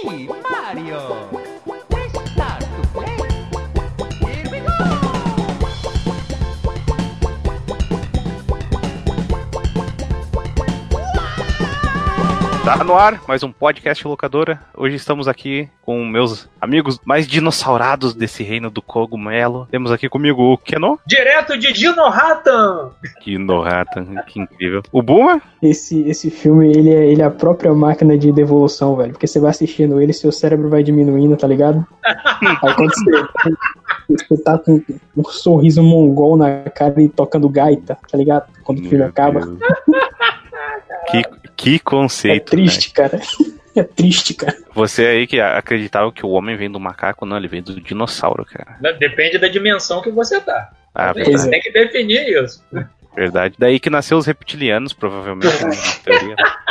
me, Mario. Let's start to play. Here we go. Tá no ar, mais um podcast locadora. Hoje estamos aqui com meus amigos mais dinossaurados desse reino do cogumelo. Temos aqui comigo o Keno. Direto de Dinohatan! Dinohatan, que incrível. O Buma. Esse filme, ele é a própria máquina de devolução, velho. Porque você vai assistindo ele, seu cérebro vai diminuindo, tá ligado? Aí quando você tá com um sorriso mongol na cara e tocando gaita, tá ligado? Quando o filme acaba. Que conceito, é triste, né? Cara. É triste, cara. Você aí que acreditava que o homem vem do macaco, não, ele vem do dinossauro, cara. Depende da dimensão que você tá. Verdade. Tem que definir isso. Verdade. Daí que nasceu os reptilianos, provavelmente, né, na teoria.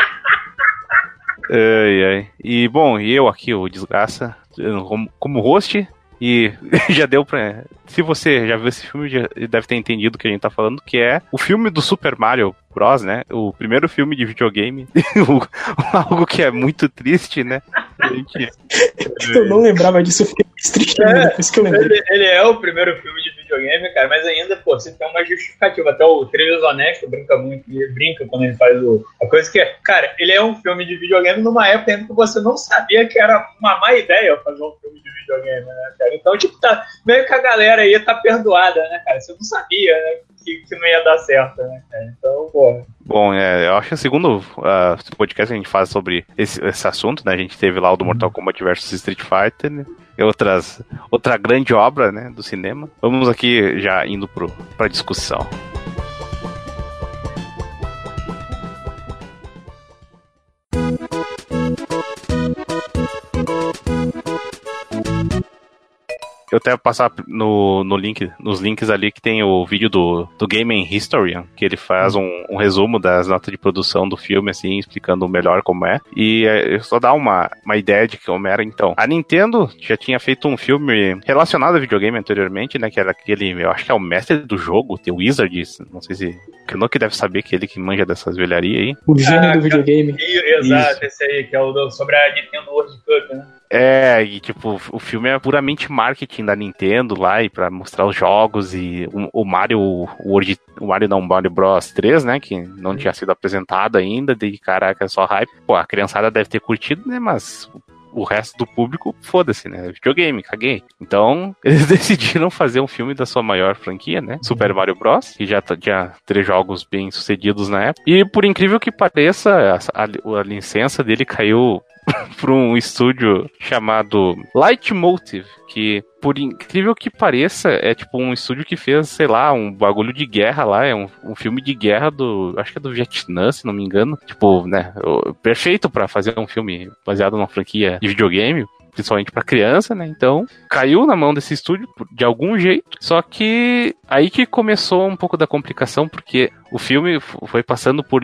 Ai. E, bom, eu aqui, o Desgraça, como host... E já deu pra... Se você já viu esse filme, já deve ter entendido o que a gente tá falando, que é o filme do Super Mario Bros, né? O primeiro filme de videogame. Algo que é muito triste, né? Eu não lembrava disso, eu fiquei mais triste ainda, depois que eu lembrei. Ele é o primeiro filme de videogame, cara, mas ainda, pô, você tem uma justificativa. Até o Trilhos Honesto brinca muito, ele brinca quando ele faz a coisa que é... Cara, ele é um filme de videogame numa época ainda que você não sabia que era uma má ideia fazer um filme de videogame, né, cara? Então, tipo, tá, meio que a galera aí tá perdoada, né, cara? Você não sabia, né, que não ia dar certo, né, cara? Então, pô... Bom, eu acho que o segundo podcast que a gente faz sobre esse assunto, né? A gente teve lá o do Mortal Kombat vs Street Fighter, né? E outra grande obra, né, do cinema. Vamos aqui já indo pra discussão. Eu até vou passar nos links ali que tem o vídeo do Game Historian, que ele faz um resumo das notas de produção do filme, assim, explicando melhor como é. E só dá uma ideia de como era, então. A Nintendo já tinha feito um filme relacionado a videogame anteriormente, né, que era aquele, eu acho que é o mestre do jogo, The Wizard, não sei se... Eu não que deve saber que ele que manja dessas velharias aí. O gênio do videogame. Exato, esse aí, que é o sobre a Nintendo World Cup, né? E tipo, o filme é puramente marketing da Nintendo lá, e pra mostrar os jogos, e o Mario Bros 3, né, que não tinha sido apresentado ainda, de caraca, é só hype. Pô, a criançada deve ter curtido, né, mas o resto do público, foda-se, né, videogame, caguei. Então, eles decidiram fazer um filme da sua maior franquia, né, Super Mario Bros, que já tinha 3 jogos bem sucedidos na época. E por incrível que pareça, a licença dele caiu para um estúdio chamado Lightmotive, que, por incrível que pareça, é tipo um estúdio que fez, sei lá, um bagulho de guerra lá, é um filme de guerra acho que é do Vietnã, se não me engano. Tipo, né, perfeito para fazer um filme baseado numa franquia de videogame, principalmente pra criança, né? Então, caiu na mão desse estúdio de algum jeito. Só que aí que começou um pouco da complicação, porque o filme foi passando por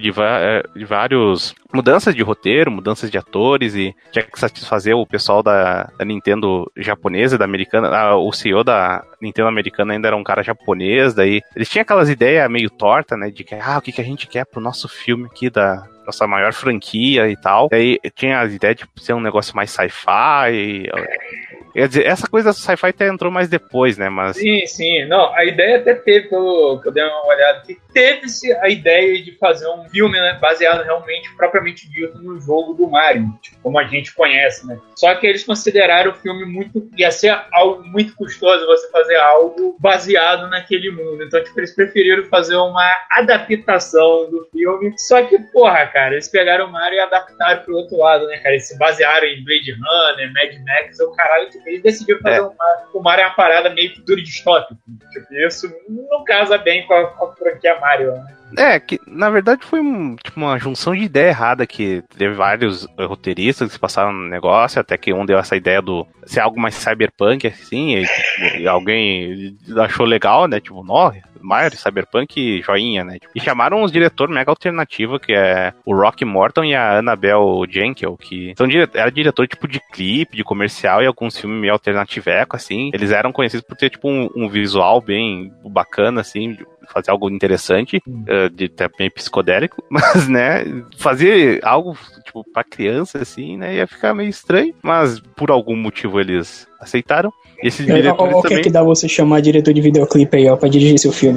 vários mudanças de roteiro, mudanças de atores, e tinha que satisfazer o pessoal da Nintendo japonesa e da americana. O CEO da Nintendo americana ainda era um cara japonês, daí eles tinham aquelas ideias meio tortas, né? De que, o que a gente quer pro nosso filme aqui da nossa maior franquia e tal. E aí tinha a ideia de ser um negócio mais sci-fi. Quer dizer, essa coisa do sci-fi até entrou mais depois, né? Mas... Sim. Não, a ideia até teve, pelo que eu dei uma olhada, que teve-se a ideia de fazer um filme, né, baseado realmente, propriamente dito, no jogo do Mario, tipo, como a gente conhece, né? Só que eles consideraram o filme ia ser algo muito custoso você fazer algo baseado naquele mundo. Então, tipo, eles preferiram fazer uma adaptação do filme. Só que, porra, cara, eles pegaram o Mario e adaptaram pro outro lado, né, cara? Eles se basearam em Blade Runner, Mad Max, o caralho, tipo, eles decidiram fazer o Mario é uma parada meio futuro distópico. Tipo, isso não casa bem com a franquia Mario, né? Que na verdade foi uma junção de ideia errada, que teve vários roteiristas que passaram no negócio, até que um deu essa ideia do ser algo mais cyberpunk, assim, e alguém achou legal, né, tipo, Mario, cyberpunk, joinha, né, e chamaram uns diretores mega alternativos, que é o Rock Morton e a Annabelle Jankel, que era diretor, tipo, de clipe, de comercial, e alguns filmes meio alternativeco, assim. Eles eram conhecidos por ter, tipo, um visual bem bacana, assim, fazer algo interessante, de até meio psicodélico, mas, né, fazer algo, tipo, pra criança, assim, né, ia ficar meio estranho, mas por algum motivo eles aceitaram. E esses diretores O que é que dá você chamar diretor de videoclipe aí, ó, pra dirigir seu filme?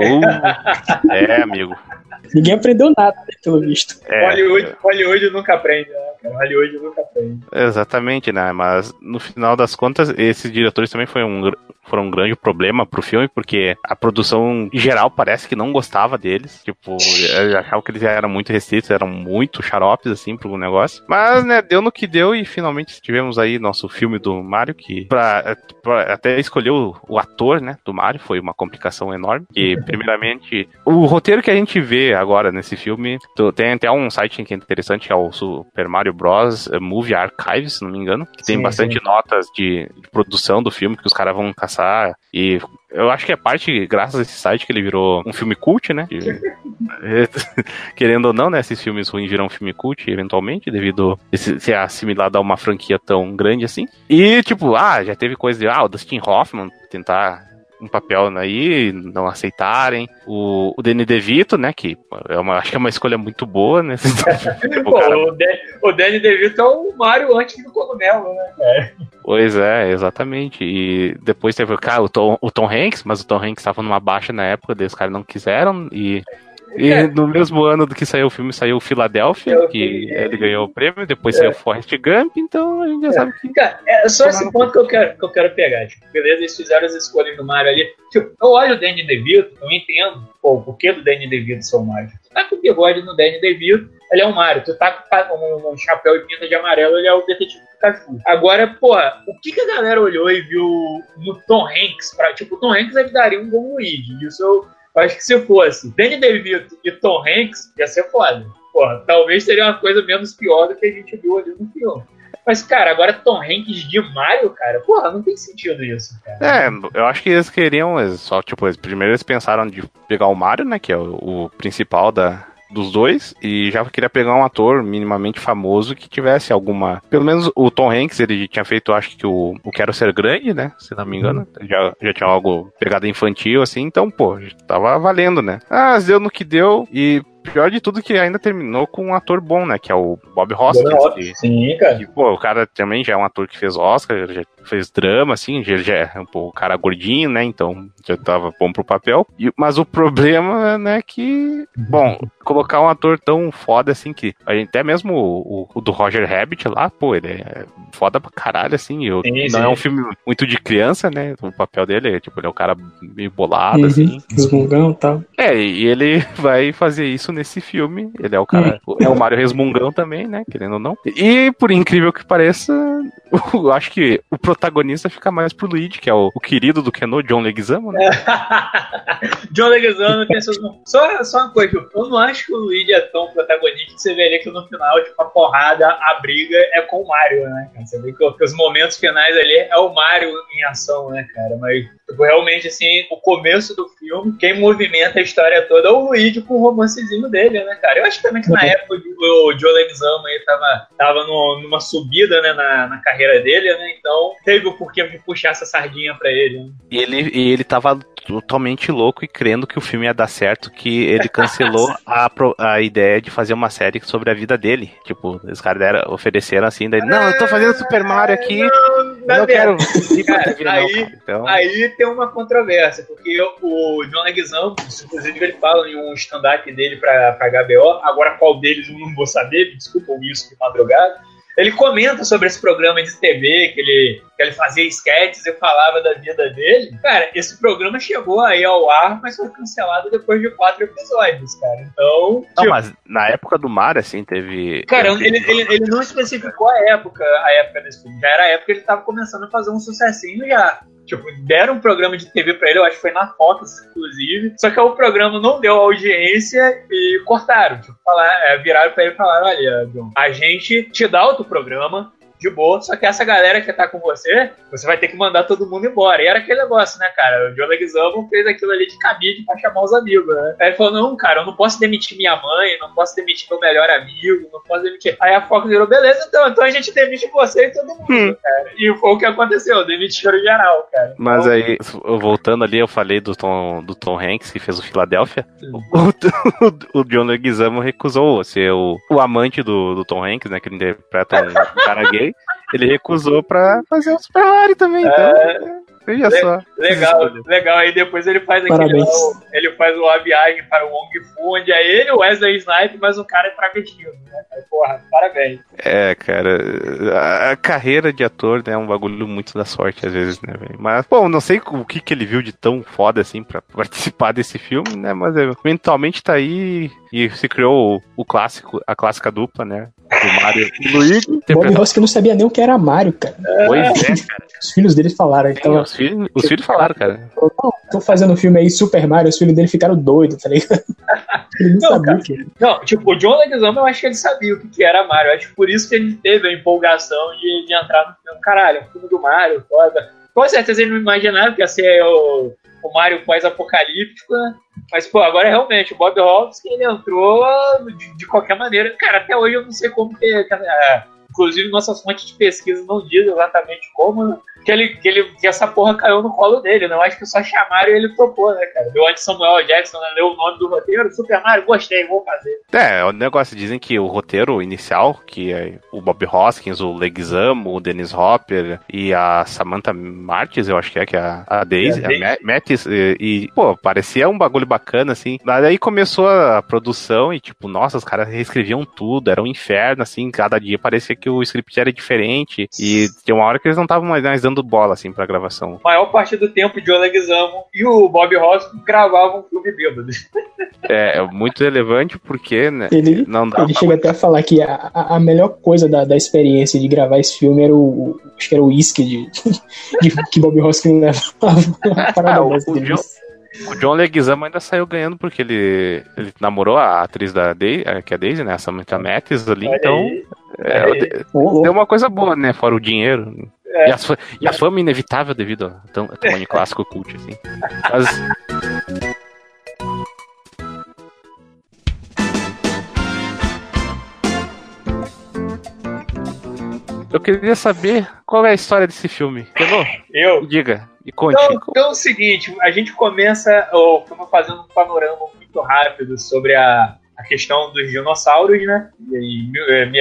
Amigo. Ninguém aprendeu nada, né, pelo visto. Hollywood nunca aprende, né, cara? Hollywood nunca aprende. Exatamente, né? Mas no final das contas, esses diretores também foram um grande problema pro filme, porque a produção em geral parece que não gostava deles. Tipo, achavam que eles eram muito restritos, eram muito xaropes, assim, pro negócio. Mas, né, deu no que deu e finalmente tivemos aí nosso filme do Mario, que pra até escolher o ator, né, do Mario, foi uma complicação enorme. E, primeiramente, o roteiro que a gente vê agora nesse filme, tem até um site que é interessante, que é o Super Mario Bros. Movie Archives, se não me engano, que tem bastante notas de produção do filme, que os caras vão caçar, e eu acho que é parte, graças a esse site, que ele virou um filme cult, né? Querendo ou não, né? Esses filmes ruins viram um filme cult, eventualmente, devido a ser assimilado a uma franquia tão grande assim. E, tipo, já teve coisa de, o Dustin Hoffman tentar um papel aí, não aceitarem. O Danny DeVito, né, que acho que é uma escolha muito boa, né? Tipo, o Danny DeVito é o Mario antes do cogumelo, né, cara? Pois é, exatamente. E depois teve o Tom Hanks, mas o Tom Hanks estava numa baixa na época, daí os caras não quiseram, e no mesmo ano do que saiu o filme, saiu o Philadelphia, que ele ganhou o prêmio, depois saiu o Forrest Gump, então a gente já sabe que... Cara, é só esse ponto que eu quero pegar, tipo, beleza, eles fizeram as escolhas do Mario ali, tipo, eu olho o Danny DeVito, eu entendo, o porquê do Danny DeVito ser o Mario. Tu tá com o bigode no Danny DeVito, ele é o Mario, tu tá com um chapéu e pinta de amarelo, ele é o detetive Pikachu. Agora, porra, o que a galera olhou e viu no Tom Hanks, tipo, o Tom Hanks ajudaria um bom Luigi, isso eu acho que se fosse Danny DeVito e Tom Hanks, ia ser foda. Porra, talvez seria uma coisa menos pior do que a gente viu ali no filme. Mas, cara, agora Tom Hanks de Mario, cara, porra, não tem sentido isso, cara. Eu acho que eles queriam, primeiro eles pensaram de pegar o Mario, né, que é o principal dos dois, e já queria pegar um ator minimamente famoso que tivesse alguma... Pelo menos o Tom Hanks, ele tinha feito, acho que o Quero Ser Grande, né? Se não me engano. Já tinha algo pegada infantil, assim, então, pô, tava valendo, né? Deu no que deu, e pior de tudo que ainda terminou com um ator bom, né? Que é o Bob Hoskins. Sim, cara. Que, pô, o cara também já é um ator que fez Oscar, já fez drama, assim, ele já é um cara gordinho, né? Então já tava bom pro papel. Mas o problema, né, que... Bom, colocar um ator tão foda, assim, que a gente, até mesmo o do Roger Rabbit lá, pô, ele é foda pra caralho, assim. Não é um filme muito de criança, né? O papel dele é, tipo, ele é um cara meio bolado, assim. Resmungão e tal. E ele vai fazer isso nesse filme. Ele é o cara... É o Mario resmungão também, né? Querendo ou não. E, por incrível que pareça, eu acho que o protagonista fica mais pro Luigi, que é o querido do Keno, John Leguizamo, né? John Leguizamo tem seus... Só uma coisa, eu não acho que o Luigi é tão protagonista que você veria que no final, tipo, a porrada, a briga é com o Mario, né, cara? Você vê que os momentos finais ali é o Mario em ação, né, cara? Mas, tipo, realmente, assim, o começo do filme, quem movimenta a história toda é o Luigi com o romancezinho dele, né, cara? Eu acho também que na época o John Leguizamo aí tava numa subida, né, na carreira dele, né? Então teve o porquê de puxar essa sardinha pra ele, né? E ele tava totalmente louco e crendo que o filme ia dar certo, que ele cancelou a ideia de fazer uma série sobre a vida dele. Tipo, os caras ofereceram assim, daí, não, eu tô fazendo Super Mario aqui, não quero ir pra TV, não, cara. Então... Aí tem uma controvérsia, porque o John Leguizamo, inclusive ele fala em um stand-up dele pra HBO, agora qual deles eu não vou saber, desculpa ouvir isso de madrugada. Ele comenta sobre esse programa de TV, que ele fazia sketches e falava da vida dele. Cara, esse programa chegou aí ao ar, mas foi cancelado depois de 4 episódios, cara. Então... Não, mas na época do Mario, assim, teve... Cara, ele não especificou a época desse filme. Já era a época que ele tava começando a fazer um sucessinho já. Tipo, deram um programa de TV pra ele, eu acho que foi na Fox, inclusive. Só que o programa não deu audiência e cortaram. Tipo, viraram pra ele e falaram, olha, John, a gente te dá outro programa, de boa, só que essa galera que tá com você vai ter que mandar todo mundo embora. E era aquele negócio, né, cara? O John Leguizamo fez aquilo ali de cabide pra chamar os amigos, né? Aí ele falou, não, cara, eu não posso demitir minha mãe, não posso demitir meu melhor amigo, não posso demitir... Aí a Fox virou, beleza, então a gente demite você e todo mundo, cara. E foi o que aconteceu, demitiram geral, cara. Mas aí, voltando ali, eu falei do Tom Hanks, que fez o Philadelphia. O John Leguizamo recusou ser o amante do Tom Hanks, né, que ele interpreta um cara gay. Ele recusou pra fazer o Super Mario também, então... Veja só. Legal. Aí depois ele faz ele faz a viagem para o Wong Fu, onde é ele, o Wesley Snipes, mas o cara é travestido, né? Aí, porra, parabéns. É, cara, a carreira de ator, né, é um bagulho muito da sorte às vezes, né, velho? Mas, bom, não sei o que ele viu de tão foda assim pra participar desse filme, né, mas eventualmente tá aí e se criou a clássica dupla, né? O Mario e o Luigi. Bob Hoskins não sabia nem o que era Mario, cara. Pois é, cara. Os filhos dele falaram. Então, os filhos falaram, cara. Tô fazendo um filme aí, Super Mario, os filhos dele ficaram doidos, tá ligado? Ele não sabia o que. Não, tipo, o John Leguizamo, eu acho que ele sabia o que era Mario. Eu acho que por isso que ele teve a empolgação de entrar no filme. Caralho, o filme do Mario, foda. Com certeza ele não imaginava que ia ser o Mario pós-apocalíptico, né? Mas, pô, agora realmente, o Bob Hoskins, ele entrou de qualquer maneira. Cara, até hoje eu não sei como que inclusive, nossas fontes de pesquisa não dizem exatamente como, né? Que essa porra caiu no colo dele, né? Eu acho que só chamaram e ele topou, né, cara? Deu antes Samuel Jackson, né? Leu o nome do roteiro, Super Mario, gostei, vou fazer. O negócio, dizem que o roteiro inicial, que é o Bob Hoskins, o Leguizamo, o Dennis Hopper e a Samantha Martins, eu acho que é a Daisy, a Mattis, e, pô, parecia um bagulho bacana, assim. Daí começou a produção e, tipo, nossa, os caras reescreviam tudo, era um inferno, assim, cada dia parecia que o script era diferente, e tinha uma hora que eles não estavam mais dando bola, assim, pra gravação. A maior parte do tempo, o John Leguizamo e o Bob Hoskins gravavam um filme bêbado. É muito relevante porque, né? Ele chega até a falar que a melhor coisa da experiência de gravar esse filme era acho que era o uísque que Bob Hoskins levava. O John Leguizamo ainda saiu ganhando porque ele namorou a atriz que é a Daisy, né? A Samantha Mattis ali, então deu uma coisa boa, né? Fora o dinheiro. E a fama inevitável devido ao tamanho clássico cult, assim. Mas... Eu queria saber qual é a história desse filme. Eu? Diga, e conte. Então é o seguinte, a gente começa o filme fazendo um panorama muito rápido sobre a questão dos dinossauros, né? Em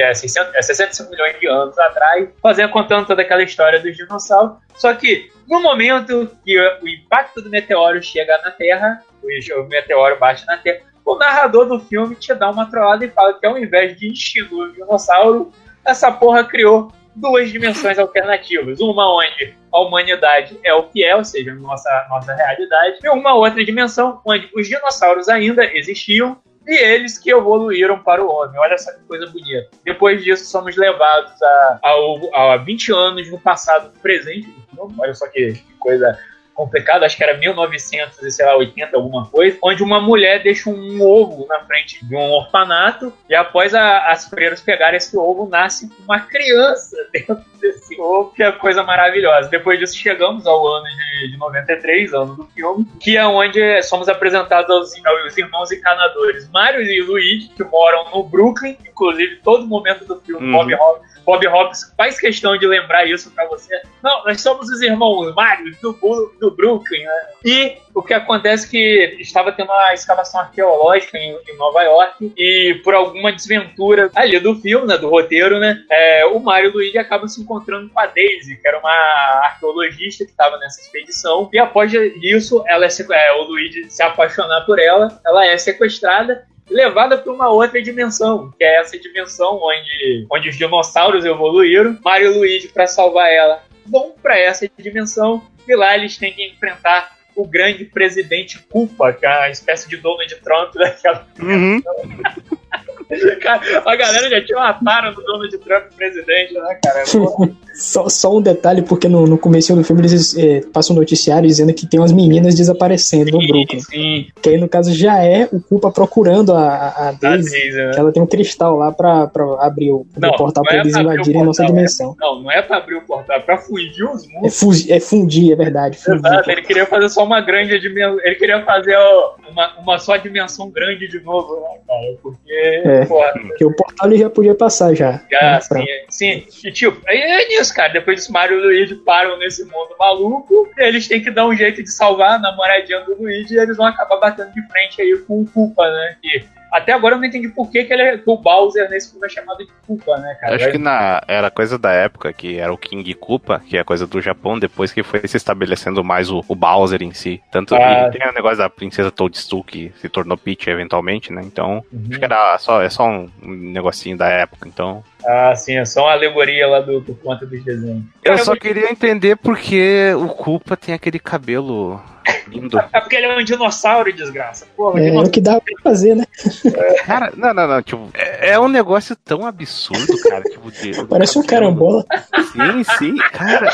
65 milhões de anos atrás, contando toda aquela história dos dinossauros. Só que no momento que o impacto do meteoro chega na Terra, o meteoro bate na Terra, o narrador do filme te dá uma trollada e fala que ao invés de extinguir o dinossauro, essa porra criou duas dimensões alternativas. Uma onde a humanidade é o que é, ou seja, nossa realidade, e uma outra dimensão onde os dinossauros ainda existiam e eles que evoluíram para o homem. Olha essa coisa bonita. Depois disso, somos levados a 20 anos no passado presente do filme. Olha só que coisa complicada, acho que era 1980, alguma coisa, onde uma mulher deixa um ovo na frente de um orfanato e após as freiras pegarem esse ovo, nasce uma criança dentro desse ovo, que é coisa maravilhosa. Depois disso, chegamos ao ano de 93, ano do filme, que é onde somos apresentados aos irmãos encanadores Mario e Luigi, que moram no Brooklyn, inclusive todo momento do filme, Bob Hoskins faz questão de lembrar isso pra você. Não, nós somos os irmãos Mario do Brooklyn, né? E o que acontece é que estava tendo uma escavação arqueológica em Nova York e por alguma desventura ali do filme, né, do roteiro, né, o Mario e o Luigi acabam se encontrando com a Daisy, que era uma arqueologista que estava nessa expedição, e após isso, o Luigi se apaixonar por ela é sequestrada, levada para uma outra dimensão, que é essa dimensão onde os dinossauros evoluíram. Mario e Luigi, para salvar ela, vão para essa dimensão e lá eles têm que enfrentar o grande presidente Koopa, que é uma espécie de Donald Trump daquela dimensão. Cara, a galera já tinha uma tara do Donald Trump presidente, né, cara? Só um detalhe, porque no começo do filme eles passam um noticiário dizendo que tem umas meninas desaparecendo no Brooklyn. Sim. Que aí, no caso, já é o culpa procurando a Daisy, né? que ela tem um cristal lá pra abrir o portal pra eles invadirem a nossa dimensão. Não é pra abrir o portal, é pra fundir os mundos. É fundir, é verdade. Exato, ele queria fazer só uma grande dimensão. Ele queria fazer uma só dimensão grande de novo, né, cara? Porque o portal ele já podia passar já. Sim. E tipo, aí é nisso, cara. Depois disso, Mario e o Luigi param nesse mundo maluco. E eles têm que dar um jeito de salvar a namoradinha do Luigi e eles vão acabar batendo de frente aí com o Koopa, né? Que até agora eu não entendi por que o Bowser nesse filme é chamado de Koopa, né, cara? Acho que era coisa da época, que era o King Koopa, que é coisa do Japão, depois que foi se estabelecendo mais o Bowser em si. Tanto que tem o negócio da princesa Toadstool, que se tornou Peach eventualmente, né? Então, acho que era só um negocinho da época, então... Sim, é só uma alegoria lá do conto dos desenhos. Eu só queria entender porque o Koopa tem aquele cabelo lindo. É porque ele é um dinossauro, desgraça. Porra, é o que dá pra fazer, né? Cara, não, tipo, é um negócio tão absurdo, cara. Tipo, parece um carambola. Sim, cara.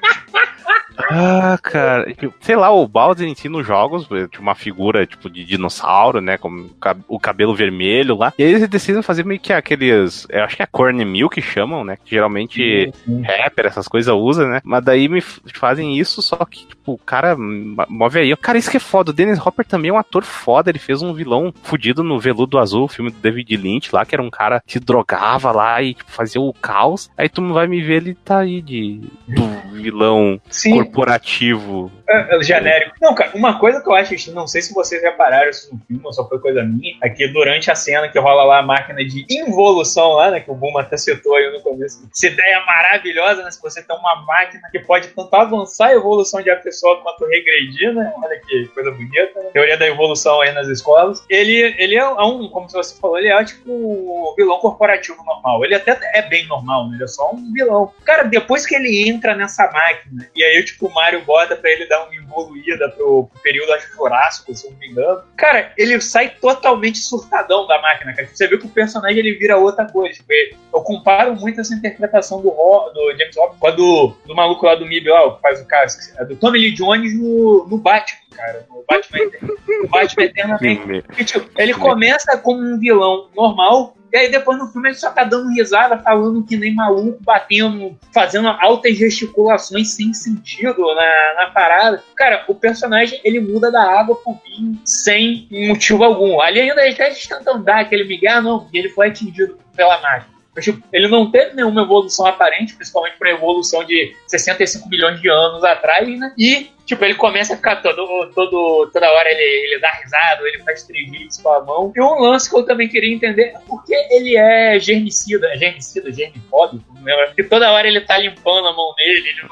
Cara, sei lá, o Bowser em si nos jogos, tipo, uma figura tipo de dinossauro, né, com o cabelo vermelho lá, e aí eles decidem fazer meio que aqueles, eu acho que é cornmeal que chamam, né, que geralmente rapper, essas coisas usa, né, mas daí me fazem isso, só que, tipo, o cara move aí, cara, isso que é foda, o Dennis Hopper também é um ator foda, ele fez um vilão fudido no Veludo Azul, o filme do David Lynch lá, que era um cara que se drogava lá e, tipo, fazia o caos, aí tu não vai me ver, ele tá aí do vilão corporativo. Genérico. Não, cara, uma coisa que eu acho, não sei se vocês repararam isso no filme, ou só foi coisa minha, é que durante a cena que rola lá a máquina de involução lá, né, que o Buma até citou aí no começo, essa ideia maravilhosa, né, se você tem uma máquina que pode tanto avançar a evolução de a pessoa quanto regredir, né, olha que coisa bonita, né? Teoria da evolução aí nas escolas. Ele é como você falou, ele é tipo um vilão corporativo normal. Ele até é bem normal, né, ele é só um vilão. Cara, depois que ele entra nessa máquina, e aí tipo o Mario bota pra ele dar uma evoluída pro período, acho, Jurássico, se eu não me engano. Cara, ele sai totalmente surtadão da máquina, cara. Você vê que o personagem ele vira outra coisa. Eu comparo muito essa interpretação do James Hopper com a do maluco lá do MIB, lá, que faz o cara, do Tommy Lee Jones no Batman, cara. No Batman Eternamente. Tipo, ele começa como um vilão normal, e aí depois no filme ele só tá dando risada, falando que nem maluco, batendo, fazendo altas gesticulações sem sentido na parada. Cara, o personagem ele muda da água pro vinho sem motivo algum. Ali ainda eles tentam dar aquele migué, não, ele foi atingido pela máquina. Ele não teve nenhuma evolução aparente, principalmente para a evolução de 65 milhões de anos atrás, né? E, tipo, ele começa a ficar toda hora ele dá risada, ele faz triguitos com a mão. E um lance que eu também queria entender é porque ele é germicida, germifóbico, não lembro? Porque toda hora ele tá limpando a mão dele, ele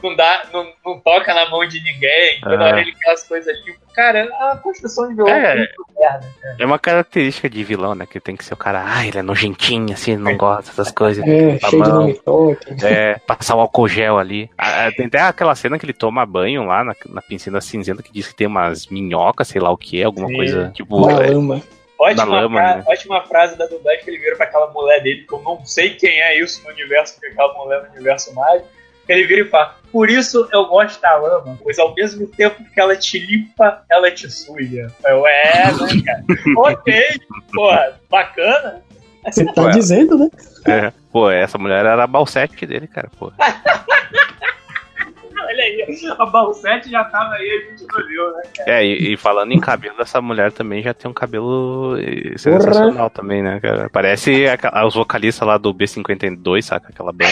não toca na mão de ninguém, toda hora ele quer as coisas limpas. Cara, a construção de vilão é muito merda, cara. É uma característica de vilão, né? Que tem que ser o cara, ele é nojentinho, assim, ele não gosta dessas coisas. Cheio de nome toque. Passar o álcool gel ali. Tem até aquela cena que ele toma banho lá na piscina cinzenta, que diz que tem umas minhocas, sei lá o que, alguma coisa, tipo... Na lama. Ótima frase da dublagem que ele vira pra aquela mulher dele, que eu não sei quem é isso no universo, porque aquela mulher no universo mágico. Ele vira e fala, por isso eu gosto da lama, pois ao mesmo tempo que ela te limpa, ela te suja. Né, cara? Ok, porra, bacana. Você tá dizendo, né? Essa mulher era a Balsete dele, cara, pô. Olha aí, a Balsete já tava aí, a gente não viu, né, cara? E falando em cabelo, essa mulher também já tem um cabelo sensacional também, né, cara? Parece os vocalistas lá do B52, saca? Aquela banda.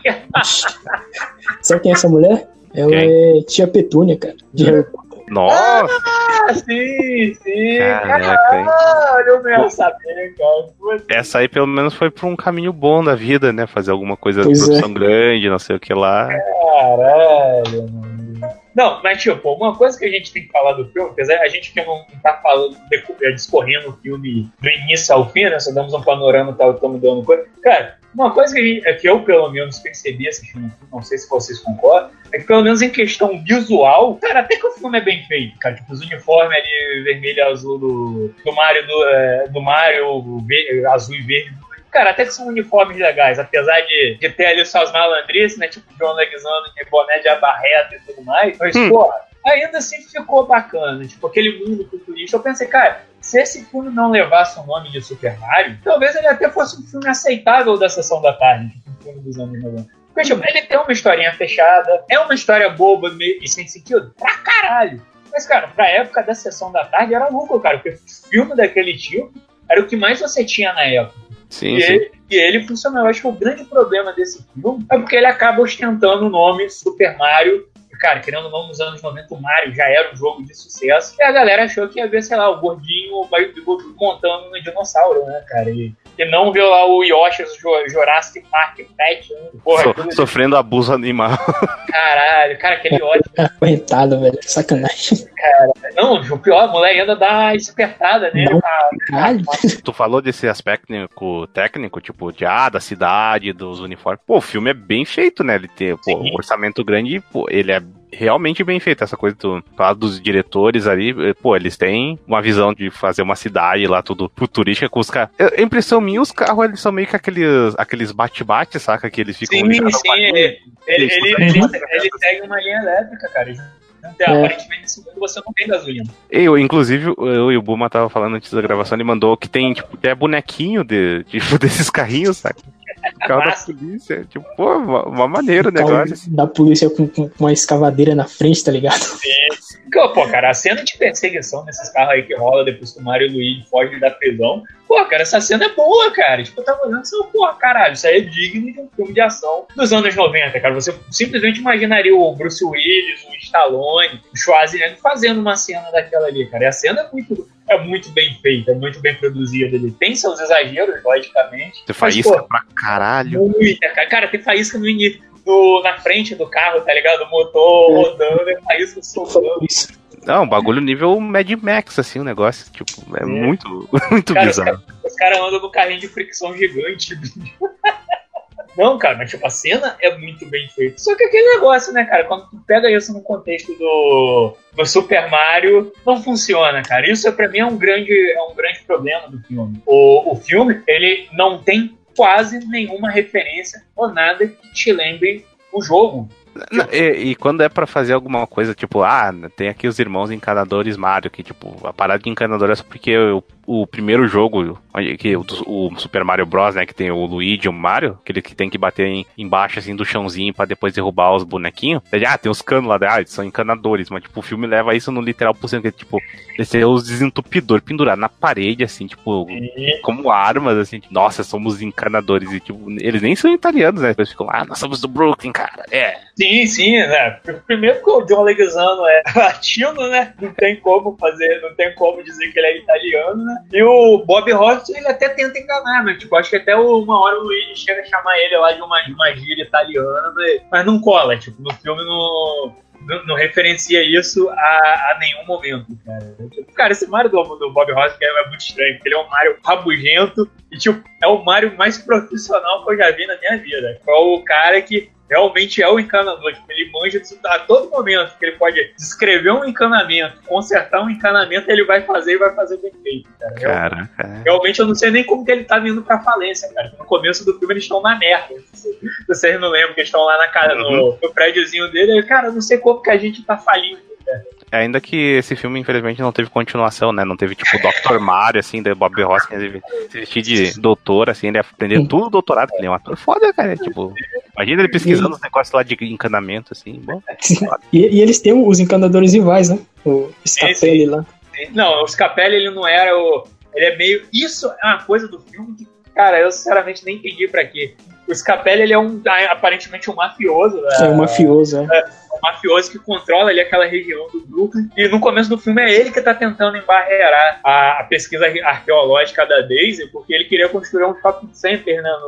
Sabe quem é essa mulher? Ela é Tia Petúnia, cara, de Harry Potter. Nossa! Sim! Caraca, eu não ia saber, cara. Essa aí pelo menos foi pra um caminho bom da vida, né? Fazer alguma coisa de produção grande, não sei o que lá. Caralho, mano. Não, mas tipo, uma coisa que a gente tem que falar do filme, apesar a gente que não tá falando, discorrendo o filme do início ao fim, né? Só damos um panorama e tal, estamos dando coisa. Cara, uma coisa que eu pelo menos percebi assistindo o filme, não sei se vocês concordam, é que pelo menos em questão visual, cara, até que o filme é bem feito, cara. Tipo, os uniformes ali, vermelho e azul do Mario, do Mario, azul e verde. Cara, até que são uniformes legais, apesar de ter ali suas malandrices, né? Tipo, John Leguizamo de boné de abarreta e tudo mais. Mas, porra, ainda assim ficou bacana. Tipo, aquele mundo futurista. Eu pensei, cara, se esse filme não levasse o nome de Super Mario, talvez ele até fosse um filme aceitável da Sessão da Tarde, tipo, um filme dos anos 90. Porque, tipo, ele tem uma historinha fechada, é uma história boba e sem sentido pra caralho. Mas, cara, pra época da Sessão da Tarde era lucro, cara, porque filme daquele tipo era o que mais você tinha na época. Sim, E ele funciona. Eu acho que o grande problema desse filme é porque ele acaba ostentando o nome Super Mario. Cara, querendo ou não, nos anos 90 o Mario já era um jogo de sucesso. E a galera achou que ia ver, sei lá, o gordinho montando no dinossauro, né, cara? E não ver lá o Yoshi's Jurassic Park Pet, né? Porra, sofrendo abuso animal. Caralho, cara, aquele Yoshi. Coitado, velho, que sacanagem. Cara, não, o pior, a mulher ainda dá uma despertada nele. Caralho. Tu falou desse aspecto técnico, tipo, da cidade, dos uniformes. Pô, o filme é bem feito, né? Ele tem um orçamento grande, pô, ele é realmente bem feito. Essa coisa do falar dos diretores ali, pô, eles têm uma visão de fazer uma cidade lá, tudo futurística com os carros. A impressão minha, os carros, eles são meio que aqueles bate-bate, saca? Que eles ficam... Sim, ele segue uma linha elétrica, cara. Aparentemente nesse mundo você não tem gasolina. Inclusive, eu e o Buma tava falando antes da gravação, ele mandou que tem, tipo, bonequinho desses carrinhos, saca? O carro da polícia, tipo, pô, uma maneira o negócio. Da polícia com uma escavadeira na frente, tá ligado? Sim. Pô, cara, a cena de perseguição nesses carros aí que rola depois que o Mario e o Luigi fogem da prisão, pô, cara, essa cena é boa, cara. Tipo, eu tava olhando e porra, caralho, isso aí é digno de um filme de ação dos anos 90, cara. Você simplesmente imaginaria o Bruce Willis, o Stallone, o Schwarzenegger fazendo uma cena daquela ali, cara. E a cena é muito bem feita, é muito bem produzida. Ele tem seus exageros, logicamente. Tem faísca pra caralho. Muita, cara. Tem faísca no início, na frente do carro, tá ligado? O motor rodando, é faísca soltando. Não, um bagulho nível Mad Max, assim, o negócio. Tipo, é muito, muito cara, bizarro. Os caras andam no carrinho de fricção gigante. Não, cara, mas tipo, a cena é muito bem feita. Só que aquele negócio, né, cara, quando tu pega isso no contexto do Super Mario, não funciona, cara. Isso pra mim é um grande problema do filme. O filme, ele não tem quase nenhuma referência ou nada que te lembre o jogo. E quando é pra fazer alguma coisa, tipo, tem aqui os irmãos encanadores Mario, que, tipo, a parada de encanador é só porque o primeiro jogo, o Super Mario Bros, né, que tem o Luigi e o Mario, aquele que tem que bater embaixo, assim, do chãozinho pra depois derrubar os bonequinhos. Tem os canos lá, eles são encanadores, mas, tipo, o filme leva isso no literal por cento, que, tipo, eles têm os desentupidores pendurados na parede, assim, tipo, como armas, assim, tipo, nossa, somos encanadores, e, tipo, eles nem são italianos, né, eles ficam, nós somos do Brooklyn, cara, Sim, né? Primeiro que o John Leguizamo é latino, né? Não tem como dizer que ele é italiano, né? E o Bob Hoskins, ele até tenta enganar, né? Tipo, acho que até uma hora o Luigi chega a chamar ele lá de uma gíria italiana, mas não cola, tipo, no filme não referencia isso a nenhum momento, cara. Cara, esse Mario do Bob Hoskins é muito estranho, porque ele é um Mario rabugento e, tipo, é o Mario mais profissional que eu já vi na minha vida. É o cara que realmente é o encanador, tipo, ele manja disso a todo momento, que ele pode descrever um encanamento, consertar um encanamento, ele vai fazer e vai fazer bem feito, cara. Realmente eu não sei nem como que ele tá vindo pra falência, cara. No começo do filme eles estão na merda. Vocês não lembram que eles estão lá na casa, no prédiozinho dele, cara, eu não sei como que a gente tá falindo, cara. Ainda que esse filme, infelizmente, não teve continuação, né? Não teve, tipo, o Dr. Mario, assim, da Bob Hoskins, ele se vestir de doutor, assim, ele aprender tudo o doutorado, que ele é um ator foda, cara. Tipo, imagina ele pesquisando os negócios lá de encanamento, assim, bom. E eles têm os encanadores rivais, né? O Scapelli lá. Não, o Scapelli, ele não era ele é meio... Isso é uma coisa do filme que, cara, eu sinceramente nem entendi pra quê. O Scapelli, ele é aparentemente um mafioso. É um mafioso, um mafioso que controla ali aquela região do Brooklyn. E no começo do filme é ele que tá tentando embarrear a pesquisa arqueológica da Daisy, porque ele queria construir um shopping center, né,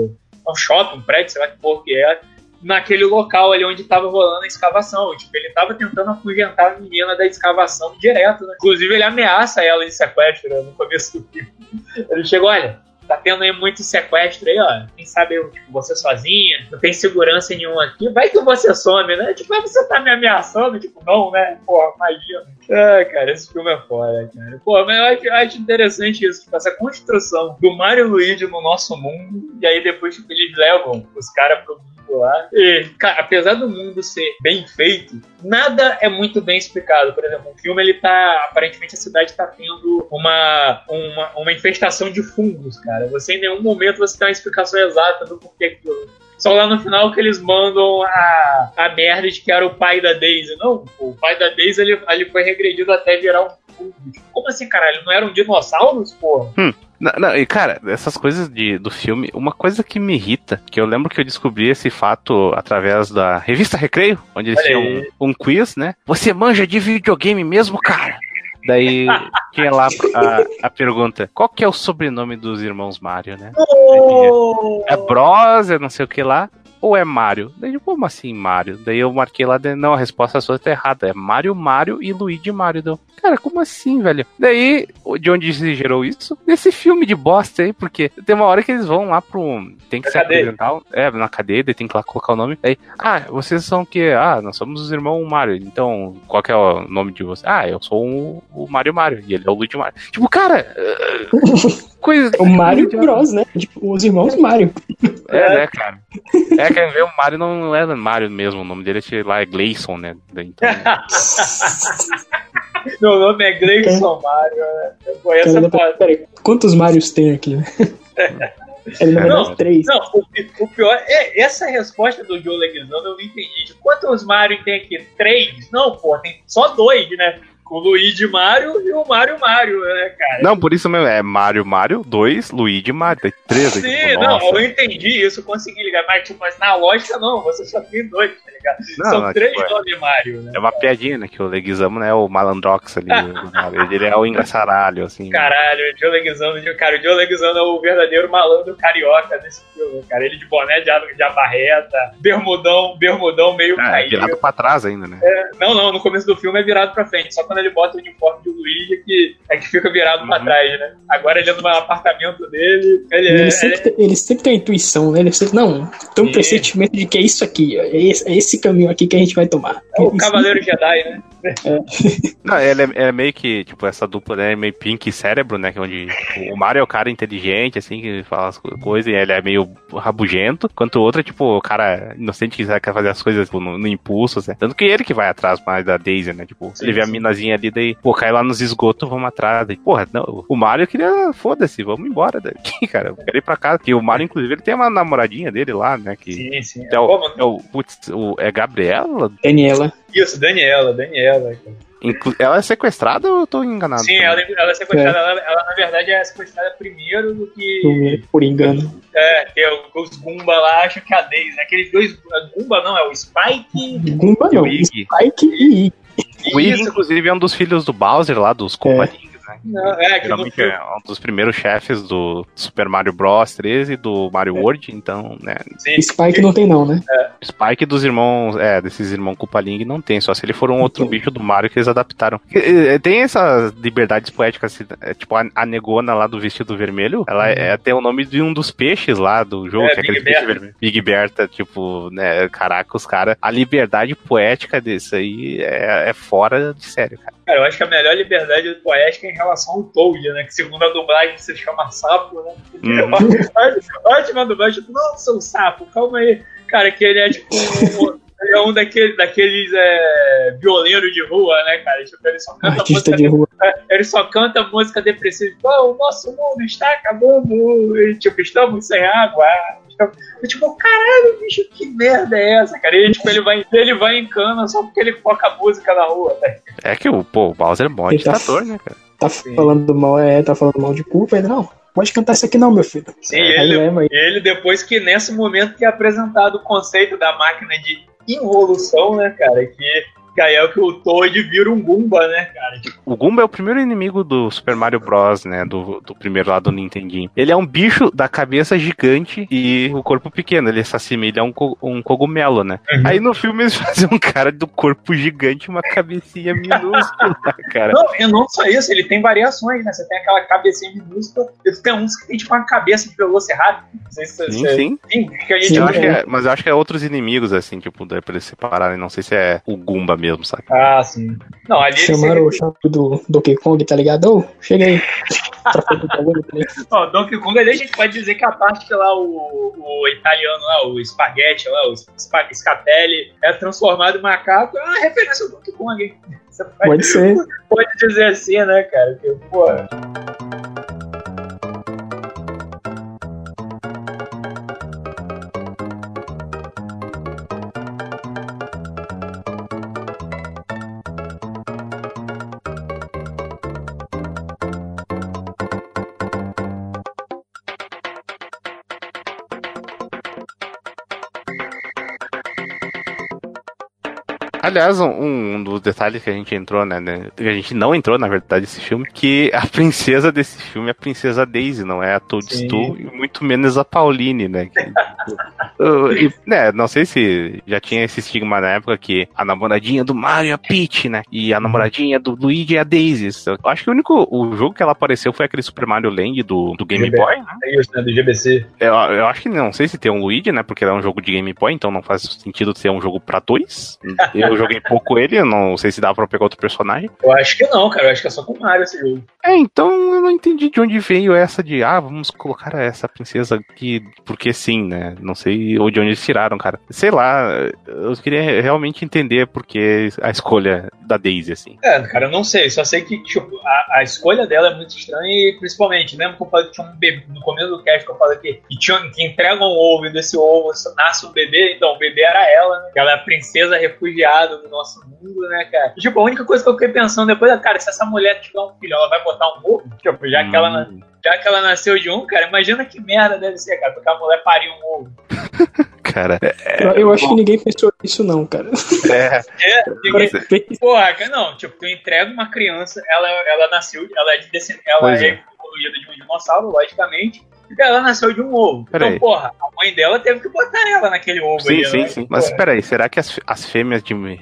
um prédio, sei lá que porra que é, naquele local ali onde tava rolando a escavação. Tipo, ele tava tentando afugentar a menina da escavação direto, né? Inclusive, ele ameaça ela de sequestro, né, no começo do filme. Ele chega, olha, tá tendo aí muito sequestro aí, ó. Quem sabe eu, tipo, você sozinha, não tem segurança nenhuma aqui. Vai que você some, né? Tipo, você tá me ameaçando? Tipo, não, né? Porra, imagina. Cara, esse filme é foda, cara. Pô, mas eu acho interessante isso, tipo, essa construção do Mario e Luigi no nosso mundo, e aí depois, tipo, eles levam os caras pro mundo lá. E, cara, apesar do mundo ser bem feito, nada é muito bem explicado. Por exemplo, o filme, ele tá, aparentemente a cidade tá tendo uma infestação de fungos, cara. Você em nenhum momento você tem uma explicação exata do porquê aquilo. Só lá no final que eles mandam a merda de que era o pai da Daisy. Não, pô, o pai da Daisy ele foi regredido até virar um fungo. Como assim, caralho? Não eram dinossauros, porra? Não, e cara, essas coisas do filme, uma coisa que me irrita, que eu lembro que eu descobri esse fato através da revista Recreio, onde eles tinham um quiz, né? Você manja de videogame mesmo, cara? Daí tinha lá a pergunta: qual que é o sobrenome dos irmãos Mario, né? É Bros, é não sei o que lá, ou é Mario? Daí, como assim Mario? Daí eu marquei lá, não, a resposta sua tá errada, é Mario e Luigi Mario. Deu, cara, como assim, velho? Daí, de onde se gerou isso? Nesse filme de bosta aí, porque tem uma hora que eles vão lá tem que se apresentar, na cadeia, daí tem que lá colocar o nome. Daí, vocês são o quê? Nós somos os irmãos Mario, então, qual que é o nome de vocês? Eu sou o Mario, e ele é o Luigi Mario. Tipo, cara, coisa... O Mario Bros, né? Tipo, os irmãos Mario. Né, cara? Quer ver, o Mario não é Mario mesmo, o nome dele é Gleison, né? Então... Meu nome é Gleison Mario, né? Peraí, quantos Marios tem aqui, né? Não, 3. Não, o pior é essa resposta do Joe Leguizamo, eu não entendi. De quantos Mario tem aqui? 3? Não, pô, tem só 2, né? Com o Luigi Mario e o Mario, né, cara? Não, por isso mesmo, é Mario, 2, Luigi Mario, tem 3 aqui. Sim, não, eu entendi isso, consegui ligar, mas na lógica não, você só tem 2, tá ligado? São 3 nomes Mario, né? É uma piadinha, né, que o Leguizamo não é o malandrox ali, ele é o engraçaralho, assim. Caralho, o Joe Leguizamo é o verdadeiro malandro carioca desse filme, cara, ele de boné de abarreta, bermudão meio caído. Virado pra trás ainda, né? Não, no começo do filme é virado pra frente, só quando ele bota o uniforme do Luigi que fica virado pra trás, né? Agora ele é no apartamento dele. Ele sempre tem a intuição, né? Ele sempre, não, tem um pressentimento de que é isso aqui, é esse caminho aqui que a gente vai tomar. É o Cavaleiro Jedi, né? Não, ele é meio que, tipo, essa dupla, né? Meio Pink e Cérebro, né? Onde tipo, o Mario é o cara inteligente, assim, que fala as coisas, e ele é meio rabugento, enquanto o outro é, tipo, o cara inocente que quer fazer as coisas tipo, no impulso, assim. Tanto que ele que vai atrás mais da Daisy, né? Tipo, ele vê a minazinha ali, daí, cai lá nos esgotos, vamos atrás. Daí, não, o Mario queria, foda-se, vamos embora daqui, cara. Eu quero ir pra casa. E o Mario, inclusive, ele tem uma namoradinha dele lá, né? Que sim. É Gabriela? Daniela. Isso, Daniela, cara. Ela é sequestrada ou eu tô enganado? Sim, ela é sequestrada. Ela, na verdade, é sequestrada primeiro do que... Por engano. Que os Goomba lá acham que é a Daisy, né? Aqueles dois... Goomba não, é o Spike... Goomba não, Spike e Iggy. O Iggy, inclusive, é um dos filhos do Bowser lá, dos Koopa-Lings, né? Não, geralmente é um dos primeiros chefes do Super Mario Bros 3 e do Mario World, então, né? Sim. Spike não tem não, né? Spike dos irmãos, desses irmãos Koopa-Ling não tem, só se ele for um outro bicho do Mario que eles adaptaram. Tem essas liberdades poéticas, tipo a negona lá do vestido vermelho, ela é até o nome de um dos peixes lá do jogo, que é aquele peixe vermelho. Big Bertha, tipo, né, caraca, os caras, a liberdade poética desse aí é fora de sério, cara. Cara, eu acho que a melhor liberdade poética é em relação ao Toad, né? Que segundo a dublagem se chama sapo, né? Ótima dublagem, tipo, não, seu sapo, calma aí. Cara, que ele é tipo ele é um daqueles violeiros de rua, né, cara? Tipo, ele só canta música de rua. Ele só canta música depressiva. Tipo, o nosso mundo está acabando. E, tipo, estamos sem água. Eu, tipo, caralho, bicho, que merda é essa, cara? E, tipo, ele vai em cana só porque ele toca música na rua, né? É que o Bowser é mó ditador, né, cara? Tá falando mal de culpa, ele não. Pode cantar isso aqui não, meu filho. Sim, ele depois que nesse momento que é apresentado o conceito da máquina de involução, né, cara, que Que aí é que o Toad vira um Goomba, né, cara? Tipo, O Goomba é o primeiro inimigo do Super Mario Bros, né? Do primeiro lá do Nintendinho. Ele é um bicho da cabeça gigante e o corpo pequeno. Ele se assemelha a um cogumelo, né? Aí no filme eles fazem um cara do corpo gigante e uma cabecinha minúscula, cara. não, e não só isso, ele tem variações, né? Você tem aquela cabecinha minúscula, e você tem uns que tem tipo uma cabeça de Velociraptor. Não sei se Sim. que a gente Mas eu acho que é outros inimigos, assim, tipo, pra eles separarem. Não sei se é o Goomba mesmo, sabe? Ah, sim. Não, ali Chamaram o chato do Donkey Kong, tá ligado? Ô, chega aí. Ó, Donkey Kong ali a gente pode dizer que a parte que lá o italiano lá, o Spaghetti lá, o Scatelli é transformado em macaco, é uma referência ao Donkey Kong, hein? Você Pode ser. Pode dizer assim, né, cara? Que, porra. Aliás, um dos detalhes que a gente entrou, né? Que a gente não entrou, na verdade, nesse filme, que a princesa desse filme é a princesa Daisy, não é a Toadstool, e muito menos a Pauline, né? Não sei se já tinha esse estigma na época que a namoradinha do Mario é a Peach, né? E a namoradinha do Luigi é a Daisy. Eu acho que o jogo que ela apareceu foi aquele Super Mario Land do Game Boy, né? É isso, né? Do GBC. Eu acho que não sei se tem um Luigi, né? Porque é um jogo de Game Boy, então não faz sentido ser um jogo pra dois. Eu joguei pouco ele, eu não sei se dá pra pegar outro personagem. Eu acho que não, cara. Eu acho que é só com o Mario esse jogo. Então eu não entendi de onde veio essa de, vamos colocar essa princesa aqui, porque sim, né? Não sei de onde eles tiraram, cara. Sei lá, eu queria realmente entender porque a escolha da Daisy, assim. Cara, eu não sei. Só sei que, tipo, a escolha dela é muito estranha e, principalmente, lembra que eu falei que tinha um bebê, no começo do cast que eu falei que entregam um ovo e desse ovo nasce um bebê, então o bebê era ela, né? Ela é a princesa refugiada do nosso mundo, né, cara? E, tipo, a única coisa que eu fiquei pensando depois é, cara, se essa mulher tiver um filho, ela vai botar um ovo? Tipo, já que ela nasceu de um, cara, imagina que merda deve ser, cara, porque a mulher pariu um ovo. Cara, eu acho que ninguém pensou nisso, não, cara. Porra, não, tipo, tu entrega uma criança, ela nasceu, ela é evoluída de um dinossauro, logicamente. Ela nasceu de um ovo. Então, porra, a mãe dela teve que botar ela naquele ovo. Sim. Mas peraí, será que as fêmeas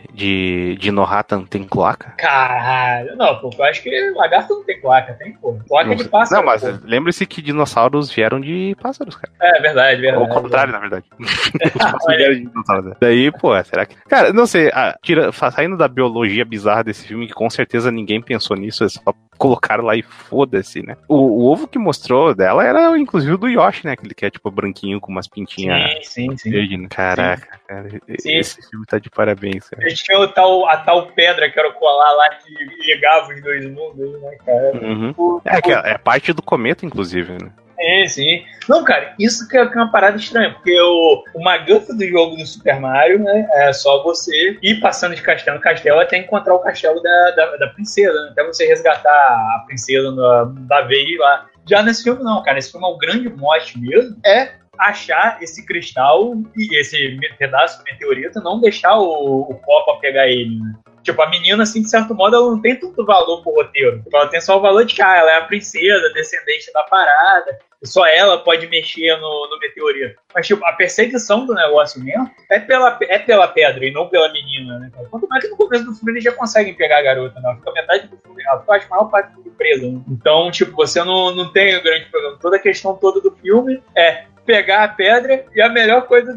de Nohatan tem cloaca? Caralho, não, pô, eu acho que lagarto não tem cloaca, tem, pô. Cloaca de pássaro. Não, mas lembre-se que dinossauros vieram de pássaros, cara. É verdade. Ou ao contrário, na verdade. Os pássaros vieram de dinossauros. Daí, pô, será que... Cara, não sei, saindo da biologia bizarra desse filme, que com certeza ninguém pensou nisso, é só colocaram lá e foda-se, né? O ovo que mostrou dela era, inclusive, do Yoshi, né? Aquele que é, tipo, branquinho com umas pintinhas. Sim. Verde, né? Caraca, cara. Sim. Esse filme tá de parabéns, cara. A gente tinha a tal pedra que era o colar lá que ligava os dois mundos, né, cara? Uhum. É parte do cometa, inclusive, né? Sim. Não, cara, isso que é uma parada estranha, porque o MacGuffin do jogo do Super Mario, né, é só você ir passando de castelo em castelo até encontrar o castelo da princesa, né, até você resgatar a princesa da vez lá. Já nesse filme não, cara, esse filme é o grande mote mesmo, achar esse cristal e esse pedaço de meteorito, não deixar o Copa pegar ele, né? Tipo, a menina, assim, de certo modo, ela não tem tanto valor pro roteiro. Ela tem só o valor de que ela é a princesa, descendente da parada, e só ela pode mexer no meteorito. Mas, tipo, a perseguição do negócio mesmo é pela pedra e não pela menina, né? Quanto mais que no começo do filme eles já conseguem pegar a garota, né? Fica metade do filme, ela faz a maior parte do filme presa, né? Então, tipo, você não tem o grande problema. Toda a questão toda do filme é pegar a pedra, e a melhor coisa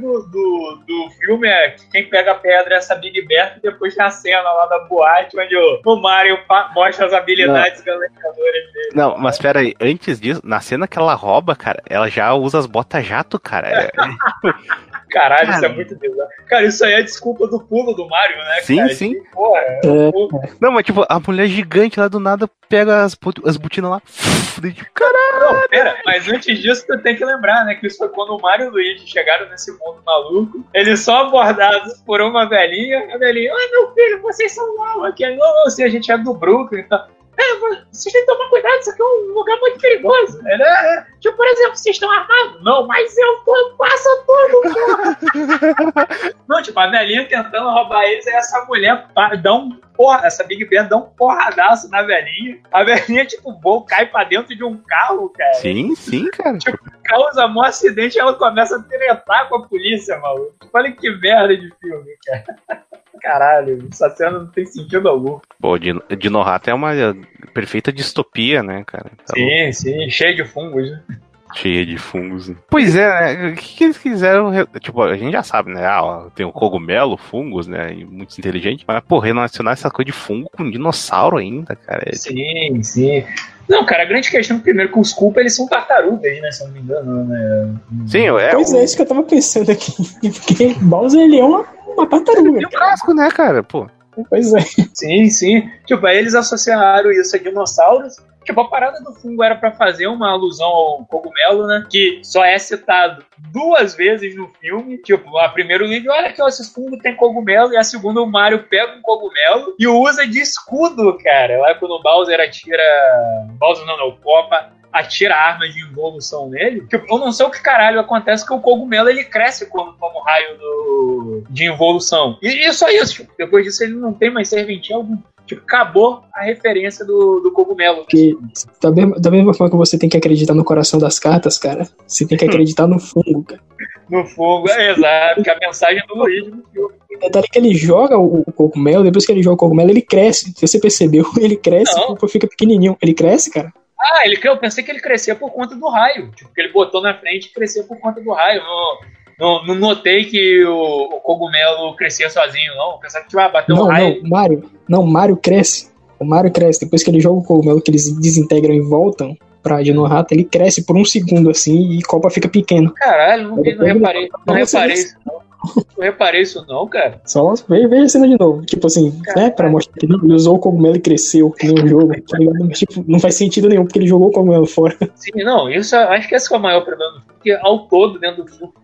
do filme é que quem pega a pedra é essa Big Bertha, e depois tem a cena lá da boate, onde o Mario mostra as habilidades galanteadoras dele. Não, mas pera aí, antes disso, na cena que ela rouba, cara, ela já usa as botas jato, cara. Caralho, isso é muito bizarro. Cara, isso aí é a desculpa do pulo do Mario, né? Sim, cara? sim. Porra, Não, mas tipo, a mulher gigante lá do nada pega as botinas lá. Caralho! Não, pera, mas antes disso tu tem que lembrar, né? Que isso foi quando o Mario e o Luigi chegaram nesse mundo maluco. Eles são abordados por uma velhinha. A velhinha, ai meu filho, vocês são novos aqui. Não, assim, a gente é do Brooklyn. Então, vocês têm que tomar cuidado, isso aqui é um lugar muito perigoso. Tipo, por exemplo, vocês estão armados? Não, mas eu passo tudo, porra. Não, tipo, a velhinha tentando roubar eles, aí essa mulher essa Big Ben dá um porradaço na velhinha. A velhinha, tipo, cai pra dentro de um carro, cara. Sim, cara. Tipo, causa um acidente e ela começa a tretar com a polícia, maluco. Olha que merda de filme, cara. Caralho, essa cena não tem sentido algum. Pô, Dino Rato é uma perfeita distopia, né, cara? Tá sim, cheio de fungos, né? Cheia de fungos. Pois é, né? O que eles quiseram? Tipo, a gente já sabe, né? Tem o cogumelo, fungos, né? E muito inteligente. Mas, pô, relacionar essa coisa de fungo com dinossauro ainda, cara. Sim. Não, cara, a grande questão, primeiro, que os Koopa, eles são tartarugas, né? Se eu não me engano, né? Sim, Pois é, isso que eu tava pensando aqui. Porque Bowser, ele é uma tartaruga. Tem um casco, né, cara? Pô. Pois é. Sim. Tipo, aí eles associaram isso a dinossauros. Tipo, a parada do fungo era pra fazer uma alusão ao cogumelo, né? Que só é citado 2 vezes no filme. Tipo, a primeiro vídeo, olha aqui, ó, esses fungos tem cogumelo. E a segunda, o Mario pega um cogumelo e o usa de escudo, cara. Lá quando o Bowser atira... Bowser não, o Koopa atira armas de involução nele. Tipo, eu não sei o que caralho acontece, que o cogumelo, ele cresce quando toma o raio de involução. E só isso. Tipo, depois disso, ele não tem mais serventia algum. Tipo, acabou a referência do cogumelo. Porque da mesma forma que você tem que acreditar no coração das cartas, cara, você tem que acreditar no fungo, cara. No fungo, exato, que a mensagem do Luigi no filme. O detalhe é que ele joga o cogumelo, depois que ele joga o cogumelo, ele cresce. Se você percebeu, ele cresce e depois fica pequenininho. Ele cresce, cara? Eu pensei que ele crescia por conta do raio. Tipo, que ele botou na frente e crescia por conta do raio. Não notei que o cogumelo crescia sozinho, não. Eu pensava que bateu um raio. Mario cresce. O Mario cresce. Depois que ele joga o cogumelo, que eles desintegram e voltam pra Dino Rato, ele cresce por um segundo assim e Copa fica pequeno. Caralho, não reparei isso não. Não reparei isso não, cara. Só veja a cena de novo. Tipo assim, né, pra mostrar que ele usou o cogumelo e cresceu, que nem o jogo, tá ligado? Mas, tipo, não faz sentido nenhum, porque ele jogou o cogumelo fora. Sim, não, acho que esse é o maior problema do filme, porque ao todo, dentro do filme,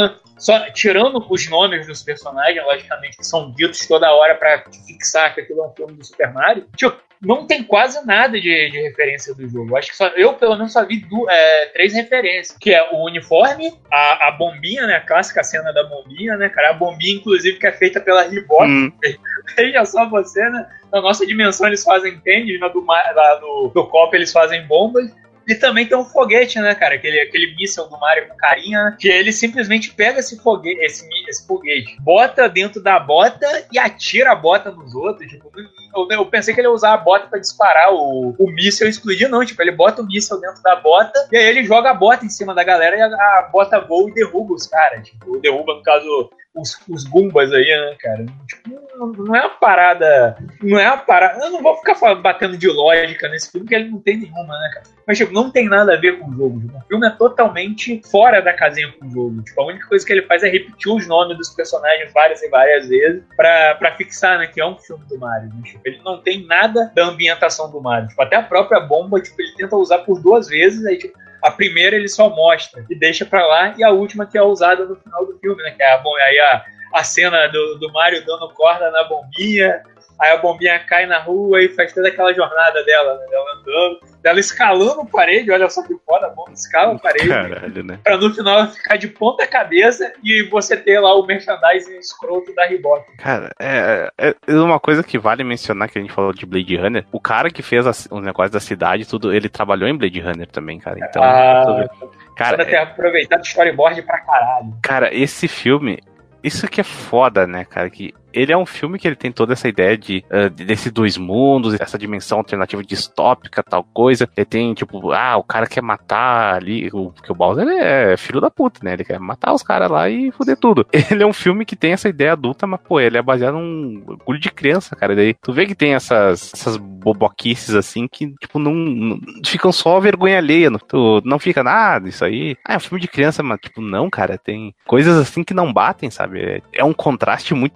só tirando os nomes dos personagens, logicamente, que são ditos toda hora pra fixar que aquilo é um filme do Super Mario, tipo, não tem quase nada de referência do jogo. Acho que eu, pelo menos, só vi 3 referências. Que é o uniforme, a bombinha, né? A clássica cena da bombinha, né, cara? A bombinha, inclusive, que é feita pela Reebok. Veja só você, né? Na nossa dimensão eles fazem tênis, na do Copa eles fazem bombas. E também tem um foguete, né, cara? Aquele míssel do Mario com carinha, né? Que ele simplesmente pega esse foguete, bota dentro da bota e atira a bota nos outros. Tipo, eu pensei que ele ia usar a bota pra disparar o míssel e explodir, não. Tipo, ele bota o míssel dentro da bota e aí ele joga a bota em cima da galera e a bota voa e derruba os caras. Tipo, derruba, no caso, os Goombas aí, né, cara? Tipo, não é uma parada. Eu não vou ficar batendo de lógica nesse filme, porque ele não tem nenhuma, né, cara? Mas, tipo, não tem nada a ver com o jogo. Tipo, o filme é totalmente fora da casinha com o jogo. Tipo, a única coisa que ele faz é repetir os nomes dos personagens várias e várias vezes pra fixar, né, que é um filme do Mario. Né? Tipo, ele não tem nada da ambientação do Mario. Tipo, até a própria bomba, tipo, ele tenta usar por 2 vezes, aí, tipo, a primeira ele só mostra e deixa pra lá, e a última que é usada no final do filme, né? Que é a cena do Mario dando corda na bombinha, aí a bombinha cai na rua e faz toda aquela jornada dela, né? Dela andando, dela escalando a parede, olha só que foda, a bomba escala a parede. Caralho, né? Pra no final ela ficar de ponta cabeça e você ter lá o merchandising escroto da Reebok. Cara, é uma coisa que vale mencionar, que a gente falou de Blade Runner, o cara que fez o negócio da cidade, tudo, ele trabalhou em Blade Runner também, cara. Então, cara, ter aproveitado o storyboard pra caralho. Cara, esse filme, isso que é foda, né, cara, que ele é um filme que ele tem toda essa ideia desses 2 mundos, essa dimensão alternativa distópica, tal coisa. Ele tem, tipo, o cara quer matar ali, porque o Bowser é filho da puta, né? Ele quer matar os caras lá e foder tudo. Ele é um filme que tem essa ideia adulta, mas, pô, ele é baseado num orgulho de criança, cara. Daí tu vê que tem essas boboquices, assim, que, tipo, não ficam só vergonha alheia. Tu não fica nada, isso aí. É um filme de criança, mas, tipo, não, cara, tem coisas assim que não batem, sabe? É um contraste muito grande,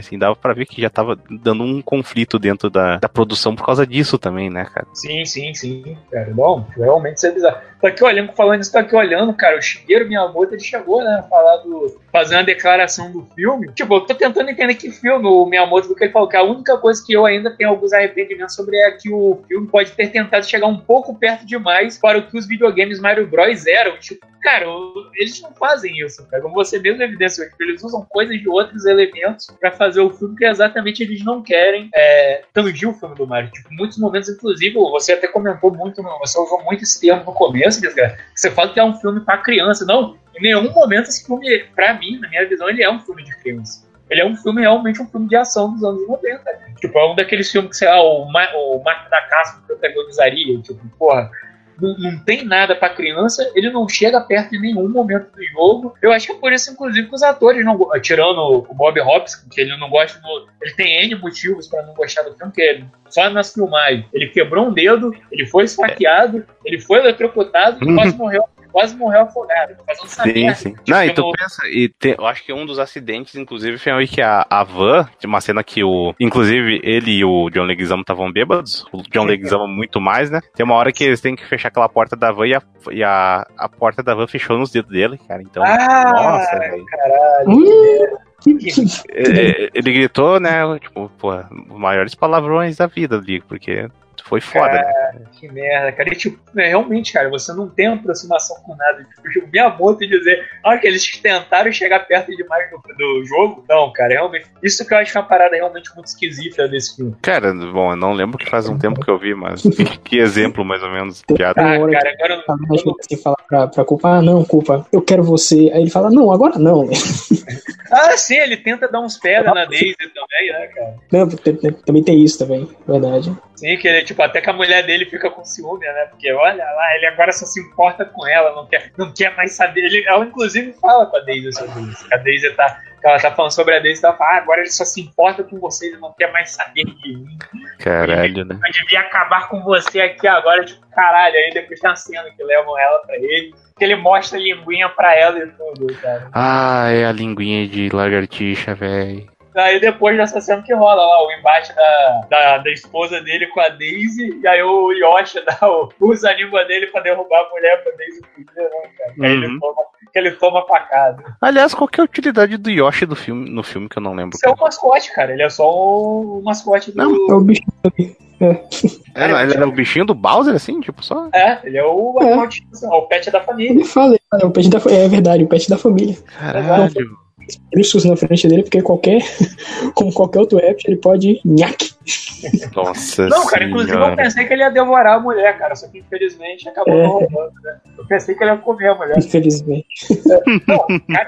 assim, dava pra ver que já tava dando um conflito dentro da produção por causa disso também, né, cara? Sim, cara. Não, realmente isso é bizarro. Tô aqui olhando, cara, o Shigeru Miyamoto, ele chegou, né, fazer uma declaração do filme. Tipo, eu tô tentando entender que filme o Miyamoto, do que ele falou, que a única coisa que eu ainda tenho alguns arrependimentos sobre é que o filme pode ter tentado chegar um pouco perto demais para o que os videogames Mario Bros eram. Tipo, cara, eles não fazem isso, cara. Como você mesmo evidenciou, tipo, eles usam coisas de outros elementos pra fazer o filme que exatamente eles não querem tangir o filme do Mario. Tipo, em muitos momentos, inclusive, você até comentou muito, você usou muito esse termo no começo, desgraça, que você fala que é um filme pra criança. Não, em nenhum momento esse filme, pra mim, na minha visão, ele é um filme de criança. Ele é um filme, realmente um filme de ação dos anos 90. Né? Tipo, é um daqueles filmes que, sei lá, o Marco da Casca protagonizaria. Tipo, porra, não tem nada pra criança, ele não chega perto em nenhum momento do jogo. Eu acho que é por isso, inclusive, que os atores, não, tirando o Bob Hope, que ele não gosta ele tem N motivos pra não gostar do filme, que ele, só nas filmagens, ele quebrou um dedo, ele foi esfaqueado, ele foi eletrocutado e quase morreu afogado. Fazendo essa merda. Sim. Não, e tu pensa, eu acho que um dos acidentes, inclusive, foi que a van, uma cena que inclusive, ele e o John Leguizamo estavam bêbados, o John Leguizamo muito mais, né? Tem uma hora que eles têm que fechar aquela porta da van e a porta da van fechou nos dedos dele, cara. Então, nossa, velho. Caralho. Ele gritou, né? Tipo, porra, os maiores palavrões da vida ali, porque foi foda, cara, né? Que merda, cara. E, tipo, realmente, cara, você não tem aproximação com nada. Tipo, Miyamoto dizer, que eles tentaram chegar perto demais do jogo. Não, cara, realmente. Isso que eu acho que é uma parada realmente muito esquisita desse filme. Cara, bom, eu não lembro que faz um tempo que eu vi, mas que exemplo, mais ou menos. Cara, agora você fala pra culpa, não, culpa, eu quero você. Aí ele fala, não, agora não. Sim, ele tenta dar uns pedras na Daisy também, né, cara? Não, também tem isso também, verdade. Sim, que ele, tipo, até que a mulher dele fica com ciúme, né? Porque, olha lá, ele agora só se importa com ela, não quer mais saber. Ela, inclusive, fala com a Daisy sobre isso. A Daisy ela tá falando sobre a Daisy, ela fala, agora ele só se importa com você, ele não quer mais saber de mim. Caralho, né? Eu devia acabar com você aqui agora, tipo, caralho. Aí depois tem uma cena que levam ela pra ele, que ele mostra a linguinha pra ela e tudo, cara. É a linguinha de lagartixa, velho. Aí depois dessa cena que rola lá, o embate da esposa dele com a Daisy, e aí o Yoshi usa a língua dele pra derrubar a mulher pra Daisy fugir, né, cara? Aí ele toma facada. Aliás, qual que é a utilidade do Yoshi no filme que eu não lembro? Isso é um mascote, cara. Ele é só o mascote do... Não, é o bichinho também. Ele é o bichinho do Bowser, assim, tipo, só? Ele é o mascote, o pet da família. Ele fala, o pet da família. É verdade, o pet da família. Caralho. Ele sussa na frente dele, porque como qualquer outro app, ele pode nhaque. Nossa. Não, cara, inclusive eu pensei que ele ia devorar a mulher, cara, só que infelizmente acabou não roubando, né? Eu pensei que ele ia comer a mulher. Infelizmente. Não,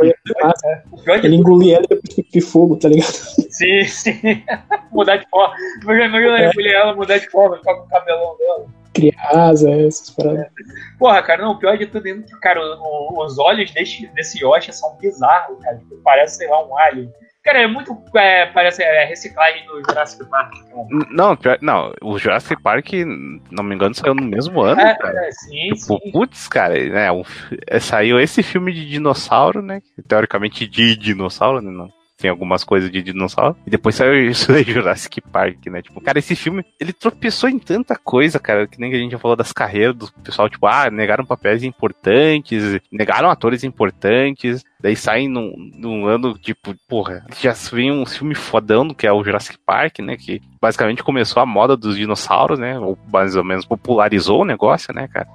cara, ele engolia ela e depois de fogo, tá ligado? Sim. Mudar de forma. Imagina engolir ela, mudar de forma, ficar com o cabelão dela. Criar asa, essas paradas. Porra, cara, não, o pior de tudo é que, cara, os olhos desse Yoshi são bizarros, cara. Parece, sei lá, um alien. Cara, é muito. Parece reciclagem do Jurassic Park, cara. Não, o Jurassic Park, não me engano, saiu no mesmo ano, cara. Sim. Putz, cara, né? Saiu esse filme de dinossauro, né? Teoricamente de dinossauro, né? Não. Tem algumas coisas de dinossauro. E depois saiu isso aí, Jurassic Park, né? Tipo, cara, esse filme, ele tropeçou em tanta coisa, cara, que nem a gente já falou das carreiras do pessoal, tipo, negaram papéis importantes, negaram atores importantes, daí saem num ano, tipo, porra, já vem um filme fodão, que é o Jurassic Park, né? Que basicamente começou a moda dos dinossauros, né? Ou mais ou menos popularizou o negócio, né, cara?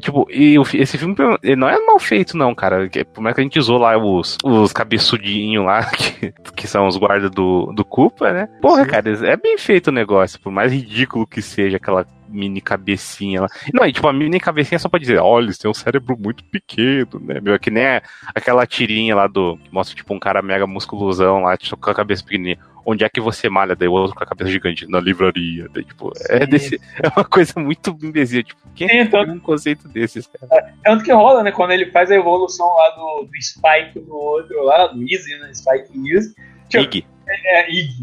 Esse filme, ele não é mal feito, não, cara. Por mais que a gente usou lá os cabeçudinhos lá, que são os guardas do Koopa, né? Porra, sim, cara, é bem feito o negócio, por mais ridículo que seja aquela mini cabecinha lá. Não, e tipo, a mini cabecinha é só pra dizer, olha, eles têm um cérebro muito pequeno, né? Meu, que nem aquela tirinha lá que mostra, tipo, um cara mega musculosão lá, tipo, com a cabeça pequenininha. Onde é que você malha? Daí o outro com a cabeça gigante, na livraria. Daí, tipo, é uma coisa muito imbecil. Tipo, quem tem um conceito desses, cara? É onde que rola, né? Quando ele faz a evolução lá do Spike do outro lá, do Easy, né? Spike e Easy. Tipo, Iggy. Iggy.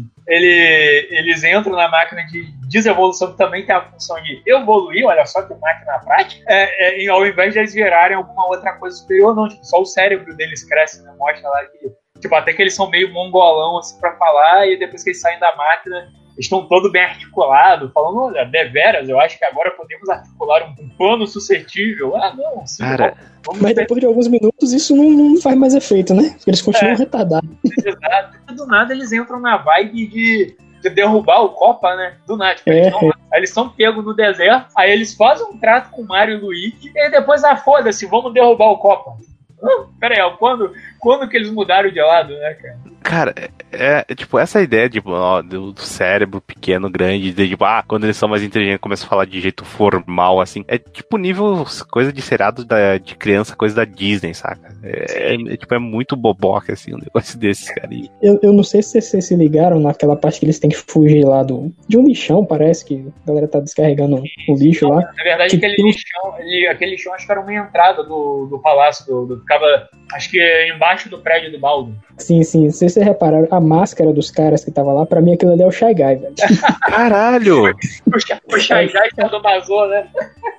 Eles entram na máquina de desevolução, que também tem a função de evoluir, olha só que máquina prática, ao invés de eles gerarem alguma outra coisa superior, não, tipo, só o cérebro deles cresce, né? Mostra lá que Tipo, até que eles são meio mongolão, assim, pra falar, e depois que eles saem da máquina, eles estão todo bem articulados, falando, olha, deveras, eu acho que agora podemos articular um plano suscetível. Ah, não, sim, Cara, Mas depois de alguns minutos isso não faz mais efeito, né? Porque eles continuam retardados. Exato. E do nada eles entram na vibe de derrubar o Copa, né? Do nada. Tipo, eles são pegos no deserto, aí eles fazem um trato com o Mario e o Luigi, e aí depois, foda-se, vamos derrubar o Copa. Pera aí, quando que eles mudaram de lado, né, cara? Cara, tipo, essa ideia de, do cérebro pequeno, grande, de tipo, quando eles são mais inteligentes, começam a falar de jeito formal, assim. É tipo nível coisa de seriado de criança, coisa da Disney, saca? Tipo, é muito boboca, assim, um negócio desses, cara. Eu não sei se vocês se ligaram naquela parte que eles têm que fugir lá de um lixão, parece que a galera tá descarregando um lixo lá. Na verdade, aquele lixão acho que era uma entrada do palácio, ficava, acho que embaixo do prédio do Baldo. Sim, não sei se vocês repararam, a máscara dos caras que tava lá, pra mim aquilo ali é o Shy Guy, velho. Caralho! O Shy Guy tá do Mazô, né?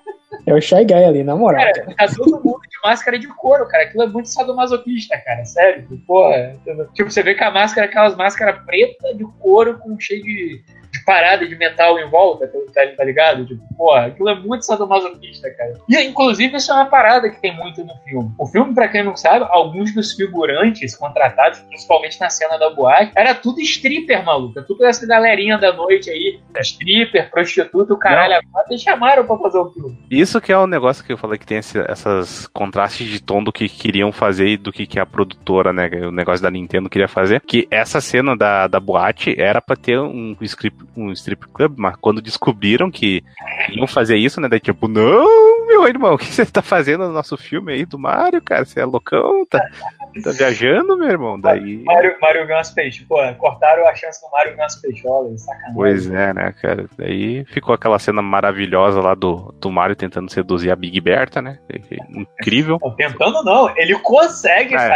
É o Shy Guy ali, na moral. Cara, tá todo mundo de máscara de couro, cara. Aquilo é muito sadomasoquista, cara. Sério. Porra. Tipo, você vê que a máscara é aquelas máscaras pretas de couro com cheio de parada de metal em volta, tá ligado? Tipo, porra, aquilo é muito sadomasoquista, cara. E, inclusive, isso é uma parada que tem muito no filme. O filme, pra quem não sabe, alguns dos figurantes contratados, principalmente na cena da boate, era tudo stripper, maluco. Tudo essa galerinha da noite aí, stripper, prostituta, o caralho, eles chamaram pra fazer o filme. Isso que é o negócio que eu falei, que tem essas contrastes de tom do que queriam fazer e do que a produtora, né, o negócio da Nintendo queria fazer, que essa cena da boate era pra ter um strip club, mas quando descobriram que iam fazer isso, né, daí tipo, não, meu irmão, o que você tá fazendo no nosso filme aí do Mario, cara? Você é loucão? Tá viajando, meu irmão? Daí... Mario ganha as peixes, pô, cortaram a chance do Mario ganhar as peixolas, sacanagem. Pois é, né, cara? Daí ficou aquela cena maravilhosa lá do Mario tentando seduzir a Big Bertha, né? Incrível. Não, tentando não, ele consegue, cara.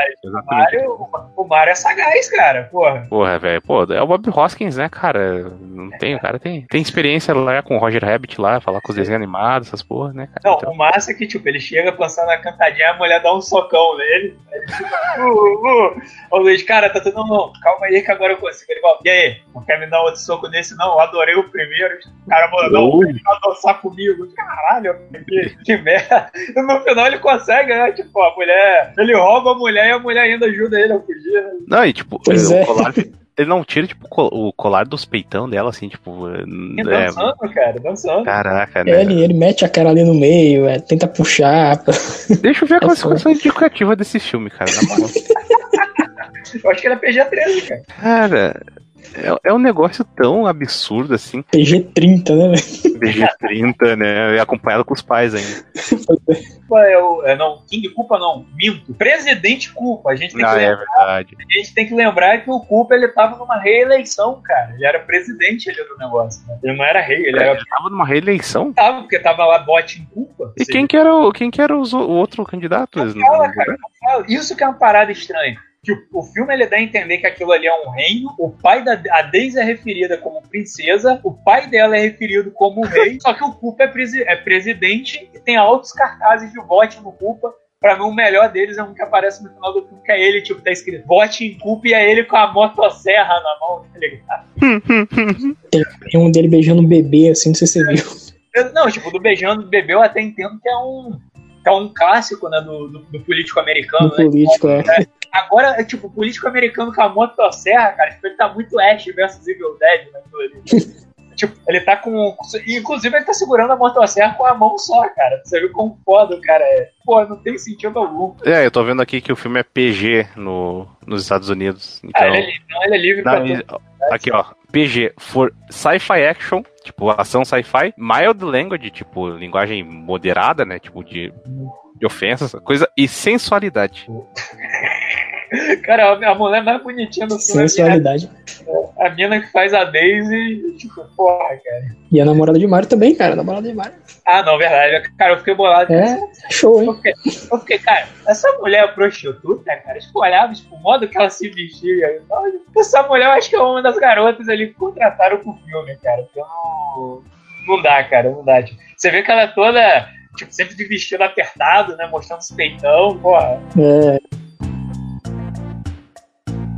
O Mario é sagaz, cara, porra. Porra, velho, é o Bob Hoskins, né, cara? O cara tem experiência lá com o Roger Rabbit lá, falar com os desenhos animados, essas porra, né, cara? Não, então... o massa é que, tipo, ele chega pensando na cantadinha, a mulher dá um socão nele, aí ele fica, Ô Luiz, cara, tá tudo não, calma aí que agora eu consigo. Ele fala, e aí, não quer me dar outro soco desse não? Eu adorei o primeiro. O cara mandou, não, ele vai dançar comigo. Caralho, que merda. E no final ele consegue, né? Tipo, a mulher, ele rouba a mulher e a mulher ainda ajuda ele a fugir. Né? Não, e tipo, colar... Ele não tira, tipo, o colar dos peitão dela, assim, tipo... Dançando, cara, dançando. Caraca, né? Ele mete a cara ali no meio, tenta puxar. Deixa eu ver a classificação indicativa desse filme, cara, na moral. Eu acho que ele é PG-13, cara. Cara... É um negócio tão absurdo assim. PG-30, né, velho? PG-30, né? Acompanhado com os pais ainda. Não, King Culpa não, minto. Presidente Culpa. A gente tem que lembrar, é verdade. A gente tem que lembrar que o Culpa, ele tava numa reeleição, cara. Ele era presidente ali do negócio, né? Ele não era rei, ele tava numa reeleição? Tava, porque tava lá bote em Culpa. E quem que era o outro candidato? Cara. Isso que é uma parada estranha. Que o filme ele dá a entender que aquilo ali é um reino, o pai a Daisy é referida como princesa, o pai dela é referido como rei, só que o Culpa é presidente e tem altos cartazes de vote no Culpa. Pra mim, o melhor deles é um que aparece no final do filme, que é ele, tipo, tá escrito vote em Culpa e é ele com a motosserra na mão, tá ligado? Tem um dele beijando um bebê, assim, não sei se você viu. Não, tipo, do beijando o bebê eu até entendo que é um clássico, né, do político americano, do político, né? Agora, tipo, o político americano com a motosserra, cara, tipo, ele tá muito Ash versus Evil Dead, né? Tipo, ele tá com... Inclusive, ele tá segurando a motosserra com a mão só, cara. Você viu como foda o cara é. Pô, não tem sentido algum. Eu tô vendo aqui que o filme é PG nos Estados Unidos. Então... ele é livre pra aqui, ó. PG, for sci-fi action, tipo, ação sci-fi, mild language, tipo, linguagem moderada, né? Tipo, de ofensas, coisa, e sensualidade. Cara, a mulher mais bonitinha do filme. Sensualidade. A mina que faz a Daisy, tipo, porra, cara. E a namorada de Mario também, cara. A namorada de Mario. Ah, não, verdade. Cara, eu fiquei bolado. Show, hein? Eu fiquei, cara, essa mulher é prostituta, cara. Tipo, olhava, tipo, o modo que ela se vestia. Essa mulher, eu acho que é uma das garotas ali que contrataram pro filme, cara. Então, não dá, cara, não dá. Tipo, você vê que ela é toda, tipo, sempre de vestido apertado, né? Mostrando os peitão, porra.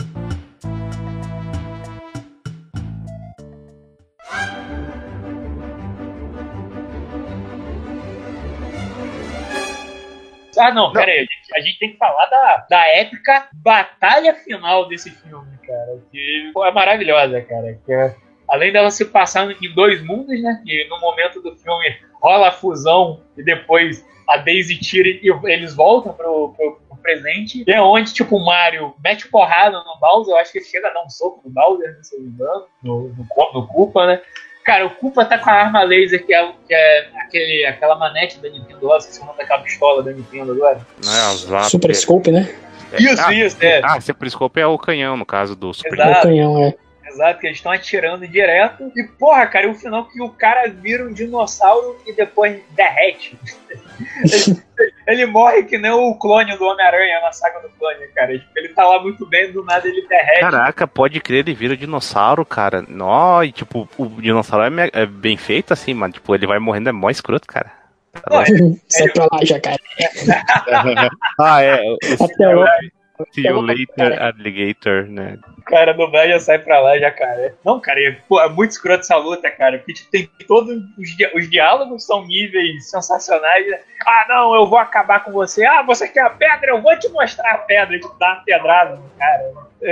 Ah, não, pera aí. A gente tem que falar da épica batalha final desse filme, cara. Que é maravilhosa, cara. Que além dela se passar em dois mundos, né? E no momento do filme rola a fusão e depois a Daisy tira e eles voltam pro presente. E é onde, tipo, o Mario mete porrada no Bowser. Eu acho que ele chega a dar um soco no Bowser, se eu não me engano, no Koopa, né? Cara, o Koopa tá com a arma laser, que é aquela manete da Nintendo, lá, se chama daquela pistola da Nintendo agora. Super Scope, né? Isso, é. Super Scope é o canhão, no caso do Super É o canhão, é. Exato, que eles estão atirando direto. E, porra, cara, o final que o cara vira um dinossauro e depois derrete. Ele morre que nem o clone do Homem-Aranha na saga do clone, cara. Ele tá lá muito bem, do nada ele derrete. Caraca, pode crer, ele vira dinossauro, cara. Nó, e tipo, o dinossauro é bem feito assim, mas tipo, ele vai morrendo, é mó escroto, cara. Sai pra lá, jacaré. Até logo. See you later, alligator, né? Cara, a dublagem sai pra lá, jacaré. Não, cara, é muito escroto essa luta, cara. Porque tipo, tem todos os diálogos são níveis sensacionais. Ah, não, eu vou acabar com você. Ah, você quer a pedra? Eu vou te mostrar a pedra. Tipo, dá uma pedrada no cara.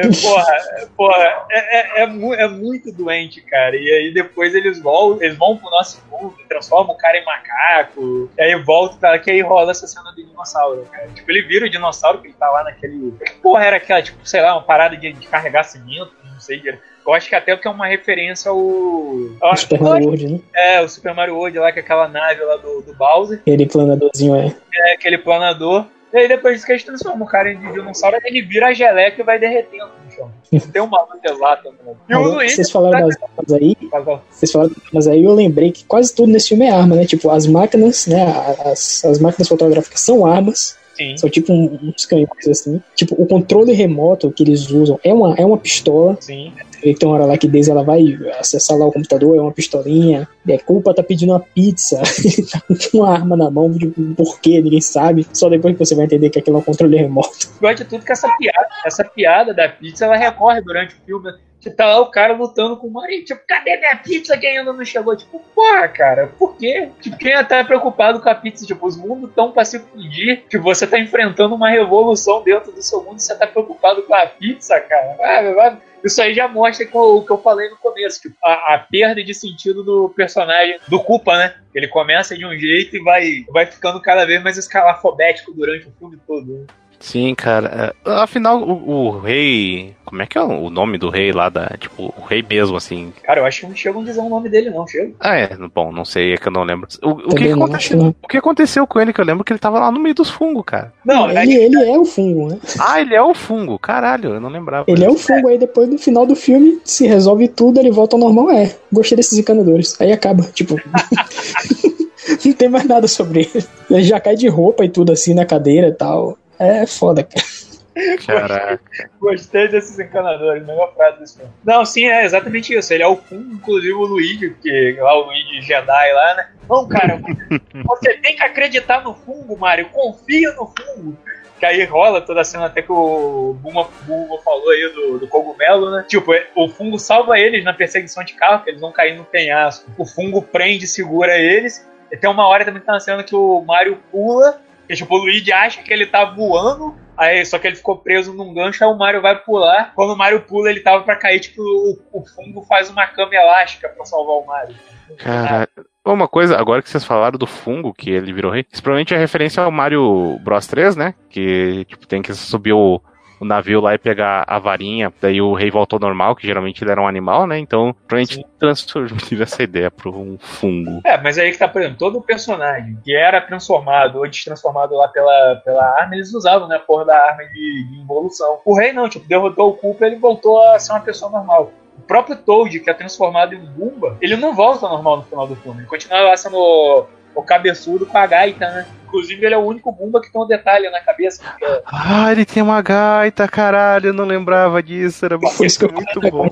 É muito doente, cara. E aí depois eles vão pro nosso mundo, transformam o cara em macaco. E aí volta pra que aí rola essa cena do dinossauro, cara. Tipo, ele vira o dinossauro que ele tá lá naquele... Que porra era aquela, tipo, sei lá, uma parada de carregar cimento, não sei. Eu acho que até que é uma referência ao... O Super Mario World, né? É, o Super Mario World lá, que é aquela nave lá do Bowser. Aquele planadorzinho, É, aquele planador. E aí depois disso que eles transformam o cara em dinossauro, ele vira a geleca e vai derretendo no chão. Tem uma luta exata, mano. E o Luigi... Vocês falaram das armas aí? Vocês falaram das armas aí, eu lembrei que quase tudo nesse filme é arma, né? Tipo, as máquinas, né? As máquinas fotográficas são armas. Sim. São tipo uns canhões assim. Tipo, o controle remoto que eles usam é uma pistola. Sim. Tem uma hora lá que Daisy ela vai acessar lá o computador, é uma pistolinha. E a Culpa tá pedindo uma pizza. Tá com uma arma na mão, de porquê, ninguém sabe. Só depois que você vai entender que aquilo é um controle remoto. Eu gosto de tudo que essa piada da pizza, ela recorre durante o filme. Que tá lá o cara lutando com o Mario. Tipo, cadê minha pizza que ainda não chegou? Tipo, porra, cara, por quê? Tipo, quem tá preocupado com a pizza? Tipo, os mundos tão pra se fundir. Tipo, você tá enfrentando uma revolução dentro do seu mundo e você tá preocupado com a pizza, cara. Isso aí já mostra o que eu falei no começo. Tipo, a perda de sentido do personagem, do Koopa, né? Ele começa de um jeito e vai ficando cada vez mais escalafobético durante o filme todo, né? Sim, cara. Afinal, o rei... Como é que é o nome do rei lá? Tipo, o rei mesmo, assim. Cara, eu acho que não chegam a dizer o nome dele, não. Chega. Bom, não sei, é que eu não lembro. O que aconteceu com ele? Que eu lembro que ele tava lá no meio dos fungos, cara. Não, ele é o fungo, né? Ele é o fungo. Caralho, eu não lembrava. Ele é o fungo, aí depois no final do filme, se resolve tudo, ele volta ao normal. Gostei desses encanadores. Aí acaba, tipo... não tem mais nada sobre ele. Ele já cai de roupa e tudo assim na cadeira e tal. É foda, cara. Caraca. Gostei desses encanadores, melhor frase desse filme. Não, sim, é exatamente isso. Ele é o fungo, inclusive o Luigi, porque lá o Luigi Jedi lá, né? Não, cara, você tem que acreditar no fungo, Mario. Confia no fungo. Que aí rola toda a cena até que o Buma falou aí do cogumelo, né? Tipo, o fungo salva eles na perseguição de carro, que eles vão cair no penhasco. O fungo prende e segura eles. E tem uma hora também que tá na cena que o Mario pula. Que, tipo, o Luigi acha que ele tá voando, aí só que ele ficou preso num gancho, aí o Mario vai pular. Quando o Mario pula, ele tava pra cair, tipo, o fungo faz uma cama elástica pra salvar o Mario. Caralho. Uma coisa, agora que vocês falaram do fungo, que ele virou rei, isso provavelmente é referência ao Mario Bros 3, né? Que, tipo, tem que subir o navio lá e pegar a varinha, daí o rei voltou ao normal, que geralmente ele era um animal, né? Então, provavelmente transformou essa ideia para um fungo. Mas aí que tá, por exemplo, todo o personagem que era transformado ou destransformado lá pela arma, eles usavam, né, a porra da arma de involução. O rei não, tipo, derrotou o Koopa, ele voltou a ser uma pessoa normal. O próprio Toad, que é transformado em um Goomba, ele não volta ao normal no final do filme. Ele continua lá sendo o cabeçudo com a gaita, né? Inclusive, ele é o único Goomba que tem um detalhe na cabeça. Ele tem uma gaita, caralho, eu não lembrava disso, era muito bom.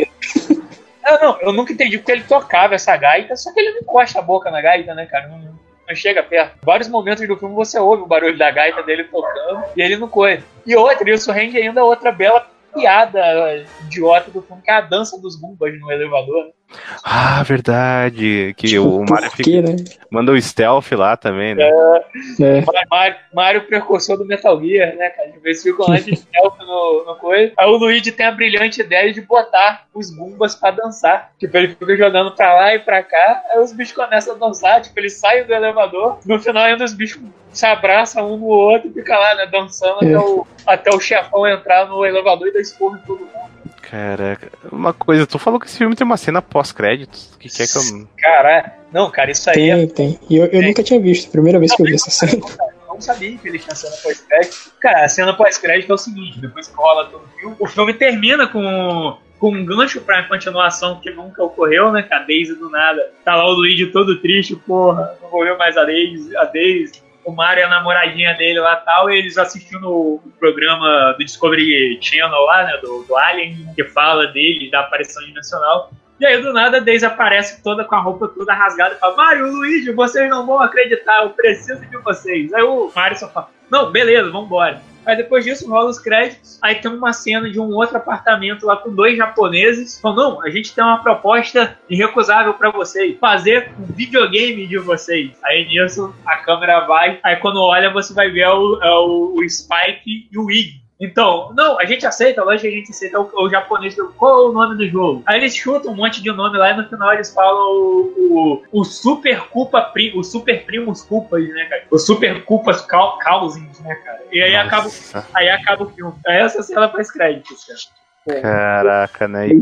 Eu nunca entendi porque ele tocava essa gaita, só que ele não encosta a boca na gaita, né, cara? Não chega perto. Vários momentos do filme você ouve o barulho da gaita dele tocando e ele não coisa. E isso rende ainda outra bela piada idiota do filme, que é a dança dos Goombas no elevador, né? Ah, verdade. Que Tipo, o Mario por quê, né? manda o stealth lá também, né? É. Mario precursor do Metal Gear, né, cara? Eles ficam lá de stealth no coisa. Aí o Luigi tem a brilhante ideia de botar os Goombas pra dançar. Tipo, ele fica jogando pra lá e pra cá, aí os bichos começam a dançar, tipo, eles saem do elevador, no final ainda os bichos se abraçam um no outro e fica lá, né, dançando até o chefão entrar no elevador e dar esporro em todo mundo. Caraca, uma coisa, tu falou que esse filme tem uma cena pós-créditos. O que é que eu. Caralho, não, cara, isso aí Tem. E eu nunca tinha visto, primeira vez que eu vi essa cena. Eu não sabia que ele tinha cena pós-crédito. Cara, a cena pós-crédito é o seguinte, depois que rola todo o filme termina com um gancho pra continuação que nunca ocorreu, né? Que a Daisy do nada tá lá o Luigi todo triste, porra, não vou ver mais a Daisy. O Mario e a namoradinha dele lá e tal, e eles assistindo o programa do Discovery Channel lá, né, do Alien, que fala dele, da aparição dimensional. E aí, do nada, a Daisy aparece toda com a roupa toda rasgada e fala: Mario, Luigi, vocês não vão acreditar, eu preciso de vocês. Aí o Mario só fala: não, beleza, vambora. Aí depois disso rola os créditos, aí tem uma cena de um outro apartamento lá com 2 japoneses. Falam: não, a gente tem uma proposta irrecusável pra vocês, fazer um videogame de vocês. Aí nisso a câmera vai, aí quando olha você vai ver o Spike e o Iggy. Então, não, a gente aceita, lógico que a gente aceita o japonês. Qual é o nome do jogo? Aí eles chutam um monte de nome lá e no final eles falam o Super Culpa, o Super Primus Culpas, né, cara? O Super Culpas Causins, né, cara? E aí acaba o filme. Aí essa cena faz crédito, cara. Caraca, né? E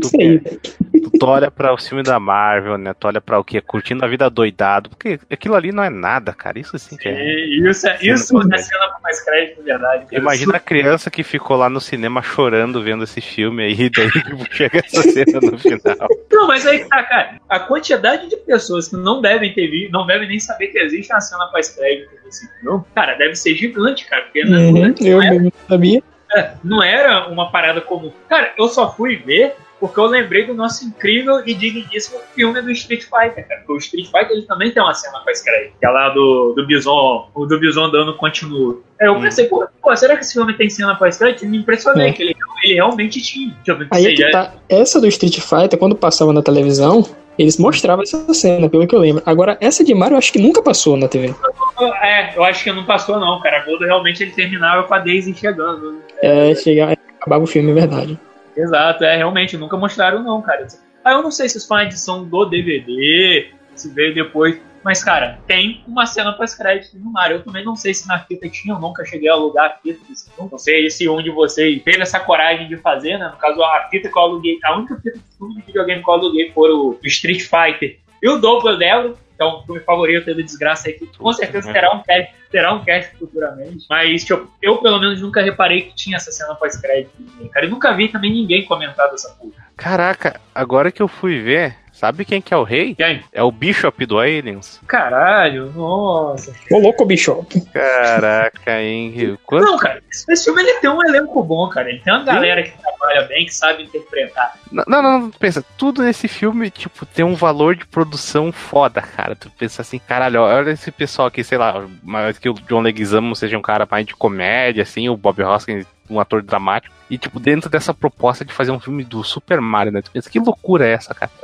tu olha pra o filme da Marvel, né? Tu olha pra o quê? Curtindo a vida doidado. Porque aquilo ali não é nada, cara. Isso sim que é. Isso é cena com mais crédito, de verdade. Cara. Imagina a criança que ficou lá no cinema chorando vendo esse filme aí, e daí chega essa cena no final. Não, mas aí que tá, cara. A quantidade de pessoas que não devem ter visto, não devem nem saber que existe uma cena pós-crédito desse filme, cara, deve ser gigante, cara. Porque eu mesmo sabia. Não era uma parada comum. Cara, eu só fui ver porque eu lembrei do nosso incrível e digníssimo filme do Street Fighter, cara. Porque o Street Fighter ele também tem uma cena pós-crédito, que é lá do Bison, o do Bison dando continuo. Eu pensei, pô, será que esse filme tem cena pós-crédito? Me impressionei que ele realmente tinha. Aí que tá. Essa do Street Fighter, quando passava na televisão, eles mostravam essa cena, pelo que eu lembro. Agora, essa de Mario, eu acho que nunca passou na TV. Eu acho que não passou, não, cara. A Globo realmente ele terminava com a Daisy chegando. Acabava o filme, é verdade. Exato, realmente, nunca mostraram, não, cara. Aí eu não sei se isso foi uma edição do DVD, se veio depois. Mas, cara, tem uma cena pós-crédito no Mario. Eu também não sei se na fita tinha, eu nunca cheguei a alugar a fita. Não sei se um de vocês teve essa coragem de fazer, né? No caso, a fita que eu aluguei, a única fita de videogame que eu aluguei foi o Street Fighter e o Double Devil, que é um filme favorito da desgraça aí, que com certeza terá um cast futuramente. Mas, tipo, eu pelo menos nunca reparei que tinha essa cena pós-crédito. Cara, e nunca vi também ninguém comentar dessa porra. Caraca, agora que eu fui ver, sabe quem que é o rei? Quem? É o Bishop do Aliens. Caralho, nossa. Ô louco, Bishop. Caraca, hein? Não, cara, esse filme ele tem um elenco bom, cara. Ele tem uma galera que trabalha bem, que sabe interpretar. Não, pensa, tudo nesse filme, tipo, tem um valor de produção foda, cara. Tu pensa assim, caralho, olha esse pessoal aqui, sei lá, mais que o John Leguizamo seja um cara mais de comédia, assim, o Bob Hoskins um ator dramático, e tipo, dentro dessa proposta de fazer um filme do Super Mario, né? Tu pensa, que loucura é essa, cara?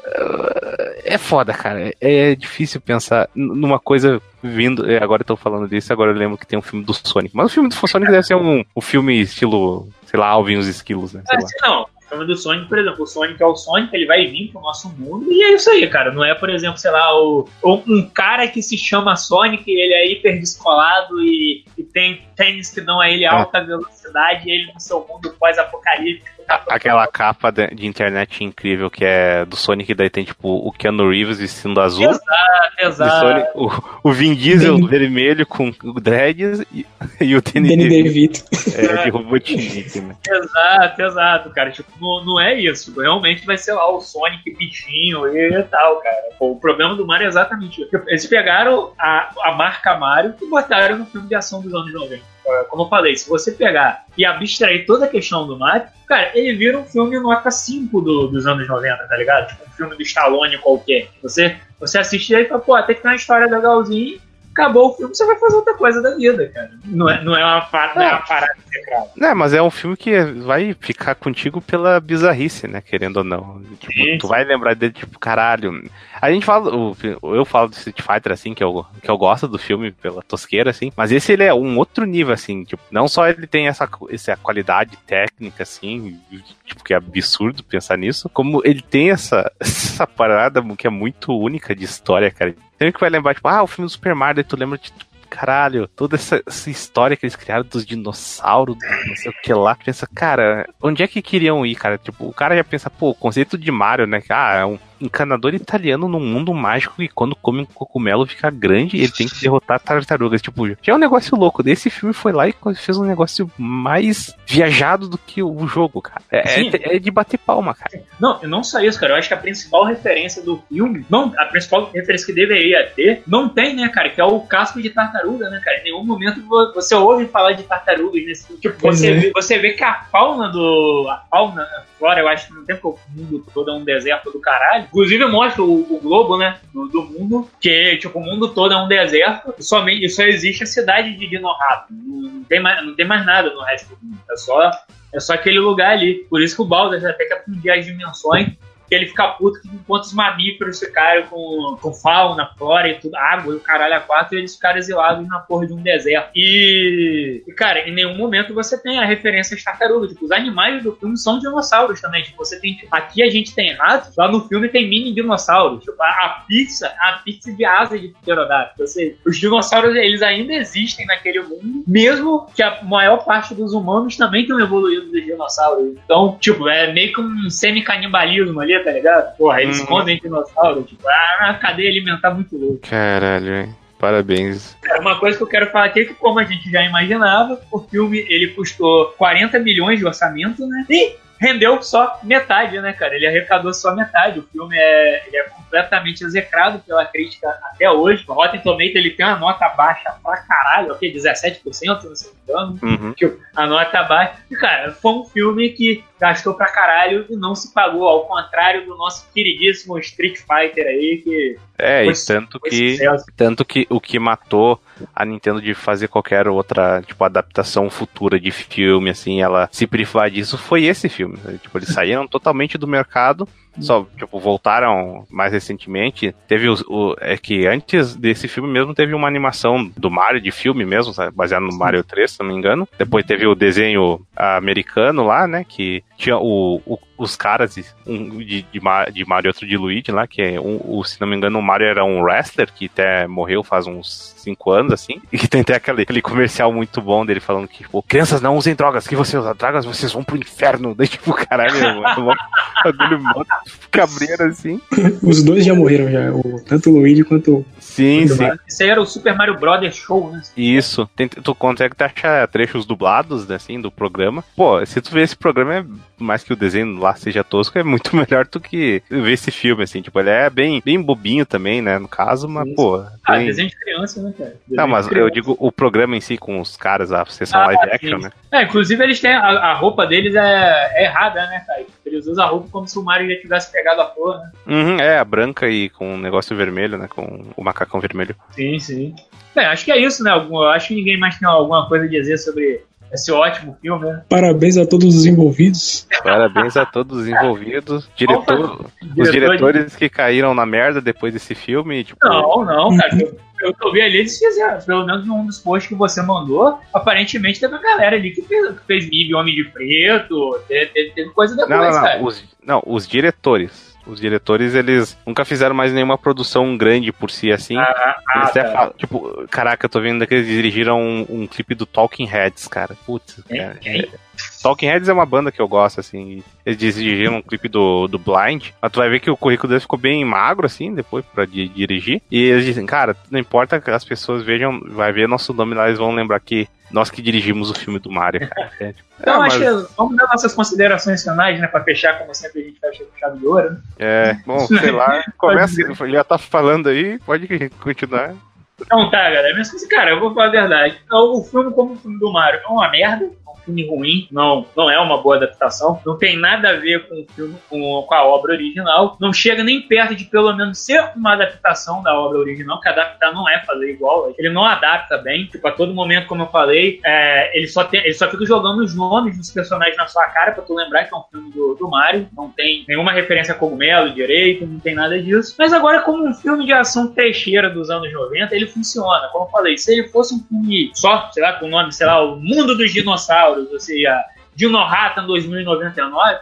É foda, cara. É difícil pensar numa coisa vindo. Agora eu tô falando disso, agora eu lembro que tem um filme do Sonic. Mas o filme do Sonic deve ser um filme estilo, sei lá, Alvin e os Esquilos, né? Não. O filme do Sonic, por exemplo, o Sonic é o Sonic, ele vai vir pro nosso mundo, e é isso aí, cara. Não é, por exemplo, sei lá, um cara que se chama Sonic, ele é hiper descolado e tem tênis que dão a ele alta velocidade, e ele no seu mundo pós-apocalíptico. Aquela capa de internet incrível que é do Sonic, daí tem tipo o Keanu Reeves vestindo azul. Exato. Sonic, o Vin Diesel vermelho com o dreads e o Danny DeVito de Robotnik, né? Exato, cara. Tipo, não é isso. Tipo, realmente vai ser lá o Sonic bichinho e tal, cara. Pô, o problema do Mario é exatamente isso. Eles pegaram a marca Mario e botaram no filme de ação dos anos 90. Como eu falei, se você pegar e abstrair toda a questão do Mario, cara, ele vira um filme nota 5 dos anos 90, tá ligado? Tipo um filme do Stallone qualquer. Você assiste aí e fala, pô, até que tem uma história legalzinha, acabou o filme, você vai fazer outra coisa da vida, cara. Não é uma parada secreta. Não, mas é um filme que vai ficar contigo pela bizarrice, né? Querendo ou não. Tipo, Sim. tu vai lembrar dele, tipo, caralho. A gente fala, eu falo do Street Fighter, assim, que eu gosto do filme pela tosqueira, assim, mas esse ele é um outro nível, assim, tipo, não só ele tem essa qualidade técnica, assim, tipo, que é absurdo pensar nisso, como ele tem essa parada que é muito única de história, cara. Tem que vai lembrar, tipo, o filme do Super Mario, daí tu lembra de caralho, toda essa história que eles criaram dos dinossauros, não sei o que lá. Pensa, cara, onde é que queriam ir, cara? Tipo, o cara já pensa, pô, o conceito de Mario, né? É um encanador italiano num mundo mágico e quando come um cogumelo fica grande e ele tem que derrotar tartarugas. Tipo, já é um negócio louco. Desse filme foi lá e fez um negócio mais viajado do que o jogo, cara. É de bater palma, cara. Não só isso, cara. Eu acho que a principal referência do filme, a principal referência que deveria ter, não tem, né, cara? Que é o casco de tartaruga, né, cara? Em nenhum momento você ouve falar de tartarugas nesse filme. Tipo, você vê que a fauna, a flora, eu acho que no tempo que o mundo todo é um deserto do caralho. Inclusive mostra o globo, né, do mundo, que tipo, o mundo todo é um deserto e só existe a cidade de Dino-Rato. Não tem mais nada no resto do mundo. É só aquele lugar ali. Por isso que o Bowser até quer fundir as dimensões, que ele fica puto que enquanto os mamíferos ficaram com fauna, flora e tudo, água e o caralho a quatro, eles ficaram exilados na porra de um deserto. E, cara, em nenhum momento você tem a referência às tartarugas. Tipo, os animais do filme são dinossauros também. Tipo, você tem, aqui a gente tem ratos, lá no filme tem mini dinossauros. Tipo, a pizza de asa de pterodáctilo. Ou seja, os dinossauros, eles ainda existem naquele mundo, mesmo que a maior parte dos humanos também tenham evoluído dos dinossauros. Então, tipo, é meio que um semi-canibalismo ali, tá ligado? Porra, eles comem dinossauro, tipo, a cadeia alimentar muito louco. Caralho, hein? Parabéns. Uma coisa que eu quero falar aqui é que, como a gente já imaginava, o filme ele custou 40 milhões de orçamento, né? E rendeu só metade, né, cara? Ele arrecadou só metade. O filme ele é completamente execrado pela crítica até hoje. O Rotten Tomatoes ele tem uma nota baixa pra caralho, o quê? 17%, se não me engano. Uhum. Tipo, a nota baixa. E, cara, foi um filme que gastou pra caralho e não se pagou, ao contrário do nosso queridíssimo Street Fighter aí, que... Tanto que o que matou a Nintendo de fazer qualquer outra, tipo, adaptação futura de filme, assim, ela se privar disso, foi esse filme. Tipo, eles saíram totalmente do mercado, só, tipo, voltaram mais recentemente. Teve é que antes desse filme mesmo teve uma animação do Mario, de filme mesmo, sabe? Baseado no Mario 3, se não me engano. Depois teve o desenho americano lá, né, que tinha os caras, um de Mario e outro de Luigi lá, que é se não me engano o Mario era um wrestler que até morreu faz uns 5 anos, assim, e que tem até aquele comercial muito bom dele falando que, tipo, crianças não usem drogas, que você usa drogas, vocês vão pro inferno. Daí, tipo, caralho, bagulho mó cabreiro, assim. Os dois já morreram, já, tanto o Luigi quanto sim. Isso aí era o Super Mario Brothers Show, né? Isso. Tu consegue achar trechos dublados, assim, do programa. Pô, se tu ver esse programa, mais que o desenho lá seja tosco, é muito melhor do que ver esse filme, assim. Tipo, ele é bem bobinho também, né, no caso, mas, isso. pô... Desenho de criança, né, cara? Não, mas eu digo o programa em si, com os caras, a sessão live action, sim. né? Inclusive eles têm a roupa deles é errada, né, cara? Eles usam a roupa como se o Mario já tivesse pegado a flor, né? A branca e com um negócio vermelho, né? Com o macacão vermelho. Sim. Acho que é isso, né? Eu acho que ninguém mais tem alguma coisa a dizer sobre esse ótimo filme, né? Parabéns a todos os envolvidos. Parabéns a todos os envolvidos. Os diretores que caíram na merda depois desse filme. Tipo... Não, cara. Eu tô vendo ali, eles fizeram, pelo menos num dos posts que você mandou, aparentemente teve uma galera ali que fez MIB Homem de Preto, teve coisa depois, cara. Os diretores. Os diretores, eles nunca fizeram mais nenhuma produção grande por si, assim. Eles até falam, tipo, caraca, eu tô vendo que eles dirigiram um clipe do Talking Heads, cara. Putz, cara. Talking Heads é uma banda que eu gosto, assim. Eles dirigiram um clipe do Blind, mas tu vai ver que o currículo deles ficou bem magro, assim, depois pra dirigir. E eles dizem, cara, não importa que as pessoas vejam, vai ver nosso nome lá, eles vão lembrar que nós que dirigimos o filme do Mario, cara. Então, acho que vamos dar nossas considerações finais, né? Pra fechar, como sempre, a gente fecha com chave de ouro, né? Bom, sei lá. Começa, já tá falando aí, pode continuar. Então tá, galera. Mas, cara, eu vou falar a verdade. O filme, como o filme do Mario, é uma merda. um filme ruim, não é uma boa adaptação, não tem nada a ver com o filme, com a obra original, não chega nem perto de pelo menos ser uma adaptação da obra original, que adaptar não é fazer igual, ele não adapta bem, tipo, a todo momento, como eu falei, ele só fica jogando os nomes dos personagens na sua cara pra tu lembrar que é um filme do Mario, não tem nenhuma referência a cogumelo direito, não tem nada disso, mas agora como um filme de ação trecheira dos anos 90, ele funciona, como eu falei, se ele fosse um filme só, sei lá, com o nome, sei lá, O Mundo dos Dinossauros, ou seja, Dino Ratan 2099,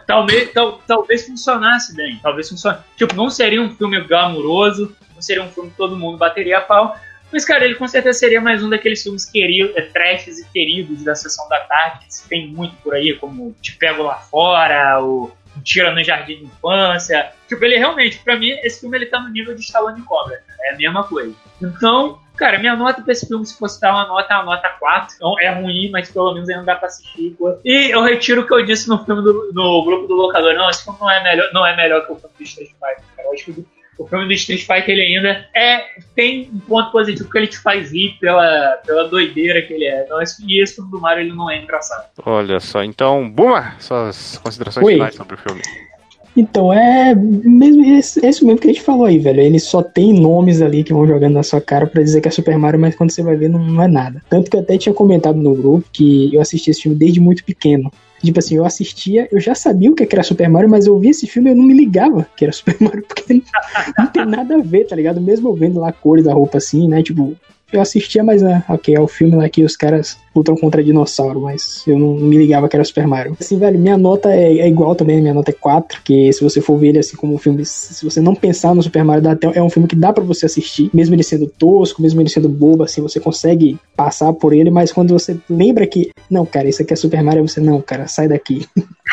talvez funcionasse bem, talvez funcionasse, tipo, não seria um filme glamuroso, não seria um filme que todo mundo bateria a pau, mas, cara, ele com certeza seria mais um daqueles filmes trashes e queridos da Sessão da Tarde, que se tem muito por aí, como Te Pego Lá Fora, o Tira no Jardim de Infância. Tipo, ele realmente, pra mim, esse filme ele tá no nível de Stallone e Cobra. É a mesma coisa. Então, cara, minha nota pra esse filme, se fosse dar uma nota, é uma nota 4. Então, é ruim, mas pelo menos ainda dá pra assistir. Pô. E eu retiro o que eu disse no filme no grupo do locador. Não, esse filme não é melhor que o filme do Street Fighter, cara. Eu acho que o filme do Street Fighter, ele ainda tem um ponto positivo, que ele te faz rir pela doideira que ele é. Então, e esse filme do Mario, ele não é engraçado. Olha só, então, Buma, suas considerações finais sobre o filme. Então, é mesmo isso mesmo que a gente falou aí, velho. Ele só tem nomes ali que vão jogando na sua cara pra dizer que é Super Mario, mas quando você vai ver, não é nada. Tanto que eu até tinha comentado no grupo que eu assisti esse filme desde muito pequeno. Tipo assim, eu assistia, eu já sabia o que era Super Mario, mas eu via esse filme e eu não me ligava que era Super Mario, porque não tem nada a ver, tá ligado? Mesmo eu vendo lá a cor da roupa assim, né, tipo, eu assistia, mas ok, é o filme lá que os caras lutam contra dinossauro, mas eu não me ligava que era Super Mario. Assim, velho, minha nota é igual também, minha nota é 4, que se você for ver ele assim como um filme, se você não pensar no Super Mario, é um filme que dá pra você assistir, mesmo ele sendo tosco, mesmo ele sendo bobo, assim, você consegue passar por ele, mas quando você lembra que, não, cara, isso aqui é Super Mario, você, não, cara, sai daqui.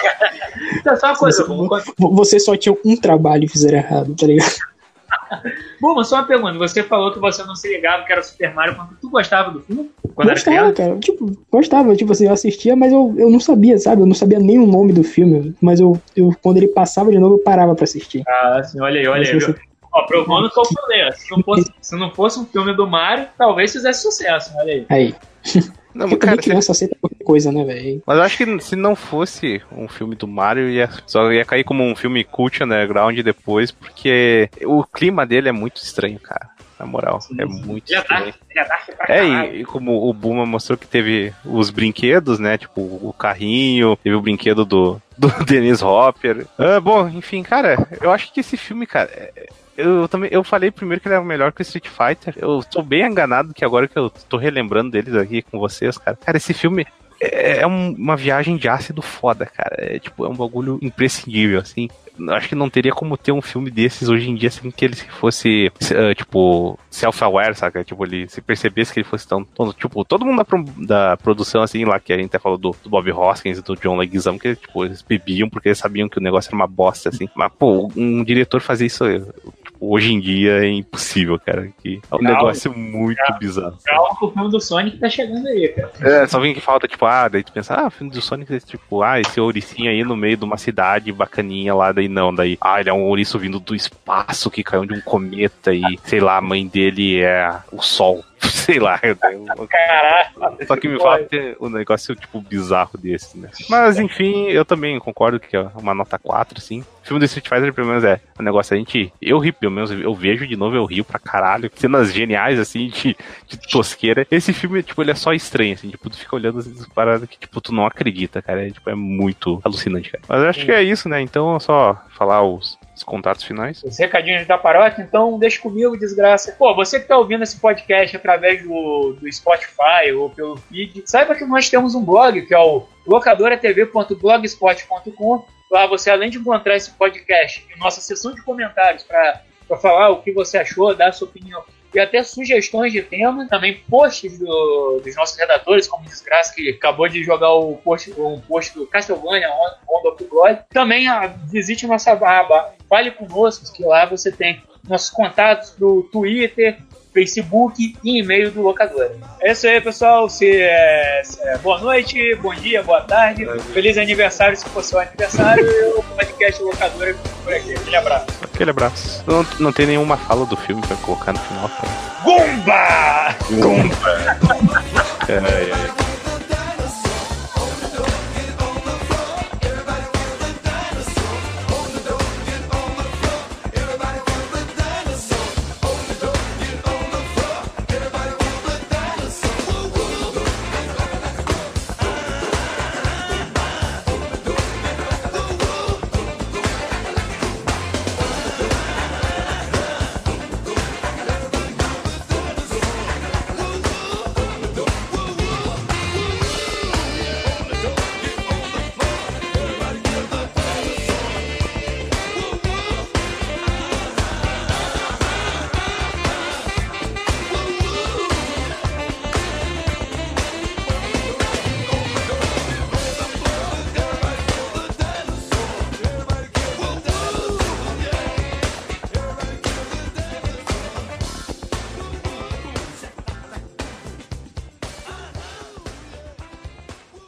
Então, só uma coisa, você só tinha um trabalho e fizeram errado, tá ligado? Bom, mas só uma pergunta, você falou que você não se ligava que era Super Mario quando tu gostava do filme? Gostava, cara, tipo, gostava, tipo assim, eu assistia, mas eu não sabia, sabe, eu não sabia nem o nome do filme, mas eu quando ele passava de novo, eu parava pra assistir. Ah, assim, olha aí, viu? Ó, provando o que eu falei, se não fosse um filme do Mario, talvez fizesse sucesso, olha aí. Não, porque cara, criança aceita qualquer coisa, né, velho? Mas eu acho que se não fosse um filme do Mario, só ia cair como um filme cult underground depois, porque o clima dele é muito estranho, cara. Na moral, sim. É muito estranho. E como o Buma mostrou que teve os brinquedos, né? Tipo, o carrinho, teve o brinquedo do Dennis Hopper. Bom, enfim, cara, eu acho que esse filme, cara... Eu falei primeiro que ele era melhor que o Street Fighter. Eu tô bem enganado que agora que eu tô relembrando deles aqui com vocês, cara. Cara, esse filme é uma viagem de ácido foda, cara. É um bagulho imprescindível, assim. Acho que não teria como ter um filme desses hoje em dia sem que ele fosse, self-aware, saca? Tipo, ele se percebesse que ele fosse tão tipo, todo mundo da produção, assim, lá, que a gente até falou do Bob Hoskins e do John Leguizamo, que, tipo, eles bebiam porque eles sabiam que o negócio era uma bosta, assim. Mas, pô, um diretor fazer isso, hoje em dia é impossível, cara. Que é um negócio muito bizarro. Calma que o filme do Sonic tá chegando aí, cara. Só vem que falta, tipo, daí tu pensa, o filme do Sonic é tipo, esse ouricinho aí no meio de uma cidade bacaninha lá, daí não, daí, ele é um ouriço vindo do espaço que caiu de um cometa e, sei lá, a mãe dele é o Sol. Sei lá, Caraca. Só que me fala ter um negócio, tipo, bizarro desse, né? Mas, enfim, eu também concordo que é uma nota 4, assim. O filme do Street Fighter, pelo menos, é um negócio, eu rio, pelo menos, eu vejo de novo, eu rio pra caralho. Cenas geniais, assim, de tosqueira. Esse filme, tipo, ele é só estranho, assim, tipo, tu fica olhando as paradas que, tipo, tu não acredita, cara. É muito alucinante, cara. Mas eu acho que é isso, né? Então, é só falar os contatos finais. Os recadinhos da paróquia, então deixa comigo, desgraça. Pô, você que tá ouvindo esse podcast através do Spotify ou pelo feed, saiba que nós temos um blog, que é o locadoratv.blogspot.com. Lá você, além de encontrar esse podcast em nossa seção de comentários para falar o que você achou, dar a sua opinião, e até sugestões de tema, também posts dos nossos redatores, como Desgraça, que acabou de jogar um post do Castlevania on do blog. Também visite nossa aba, fale conosco, que lá você tem nossos contatos do Twitter, Facebook e e-mail do Locadora. É isso aí, pessoal. Boa noite, bom dia, boa tarde. Feliz aniversário se for seu aniversário. E o podcast Locadora por aqui. Aquele abraço. Aquele abraço. Não tem nenhuma fala do filme pra colocar no final. Cara. Gumba! Gumba!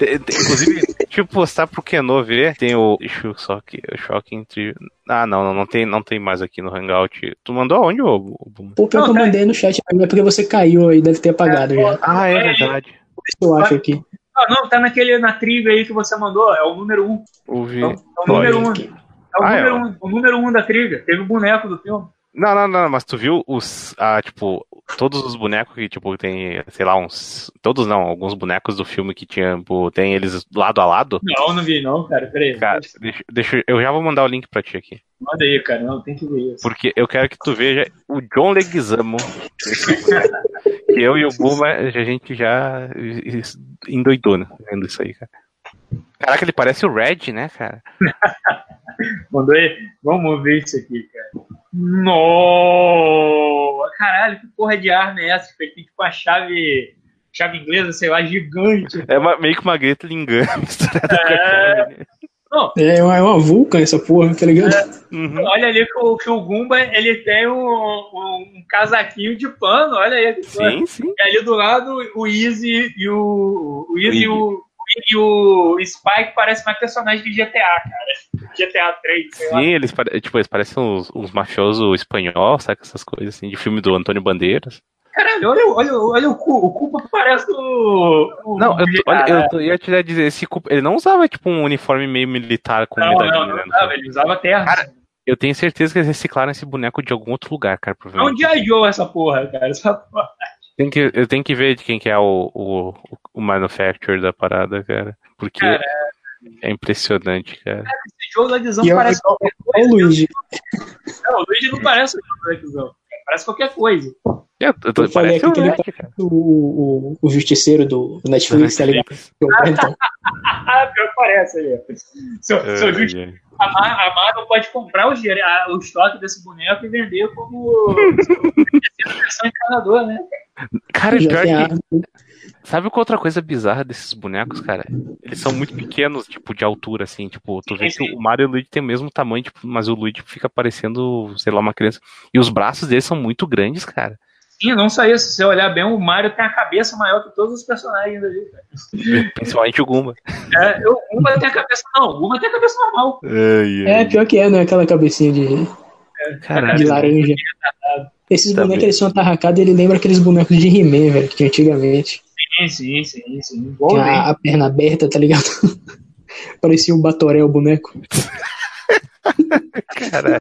Inclusive, deixa eu postar pro Kenô ver. Tem o. Deixa eu só aqui. O choque entre. Ah, não tem mais aqui no Hangout. Tu mandou aonde, ô? Pô, pior que eu mandei no chat, é porque você caiu aí, deve ter apagado já. Ah, é verdade. Eu acho aqui. Não, tá na trivia aí que você mandou. É o número 1. Ouvi. É o número 1. É O número 1 da trivia. Teve o boneco do filme. Não, mas tu viu tipo, todos os bonecos que, tipo, tem, sei lá, todos não, alguns bonecos do filme que tinha, tipo, tem eles lado a lado? Não vi não, cara, peraí. Cara, eu já vou mandar o link pra ti aqui. Manda aí, cara, não, tem que ver isso. Porque eu quero que tu veja o John Leguizamo, que eu e o Buma, a gente já endoidou, né, vendo isso aí, cara. Caraca, ele parece o Red, né, cara? Mandou aí? Vamos ver isso aqui, cara. Nossa! Caralho, que porra de arma é essa? Ele tem tipo uma chave inglesa, sei lá, gigante. É meio que uma Gatling Gun misturada com a chave. Não, É uma Vulcan essa porra, tá ligado? Uhum. olha ali que o Goomba, ele tem um casaquinho de pano, olha aí. Sim. E ali do lado, o Easy e o Spike parecem mais personagens de GTA, cara. GTA 3, sei lá. Sim, eles parecem uns mafiosos espanhol, sabe? Essas coisas assim, de filme do Antônio Bandeiras. Caralho, olha o Culpa parece o Não, eu ia te dizer, esse Culpa, ele não usava tipo um uniforme meio militar com medalhinha, não né? usava, ele usava terra. Cara, eu tenho certeza que eles reciclaram esse boneco de algum outro lugar, cara, provavelmente. Onde Joe essa porra, cara? Essa porra. Eu tenho que ver de quem que é o manufacturer da parada, cara. Porque é impressionante, cara. Esse Joe Leguizão E é parece qualquer o coisa. Luigi. Não, o Luigi não parece o Joe Leguizão. Parece qualquer coisa. Eu falei aqui que ele parece o justiceiro do Netflix, tá ligado? Então, Pior que parece aí. Seu justiça. A Marvel pode comprar o estoque desse boneco e vender como versão encanador, né? Cara, já pior tem a- que... Sabe qual outra coisa bizarra desses bonecos, cara? Eles são muito pequenos, tipo, de altura, assim. Tipo, tu vê que o Mario e o Luigi tem o mesmo tamanho, tipo, mas o Luigi fica parecendo, sei lá, uma criança. E os braços deles são muito grandes, cara. Sim, não só isso. Se você olhar bem, o Mario tem a cabeça maior que todos os personagens ali, cara. Principalmente o Goomba. O Goomba tem a cabeça... Não, o Goomba tem a cabeça normal. pior que né? Aquela cabecinha de Caralho. laranja. Esses Também. bonecos, eles são atarracados, ele lembra aqueles bonecos de He-Man, velho, que tinha antigamente. Sim. Tinha a perna aberta, tá ligado? Parecia um Batoré, o boneco. Caralho.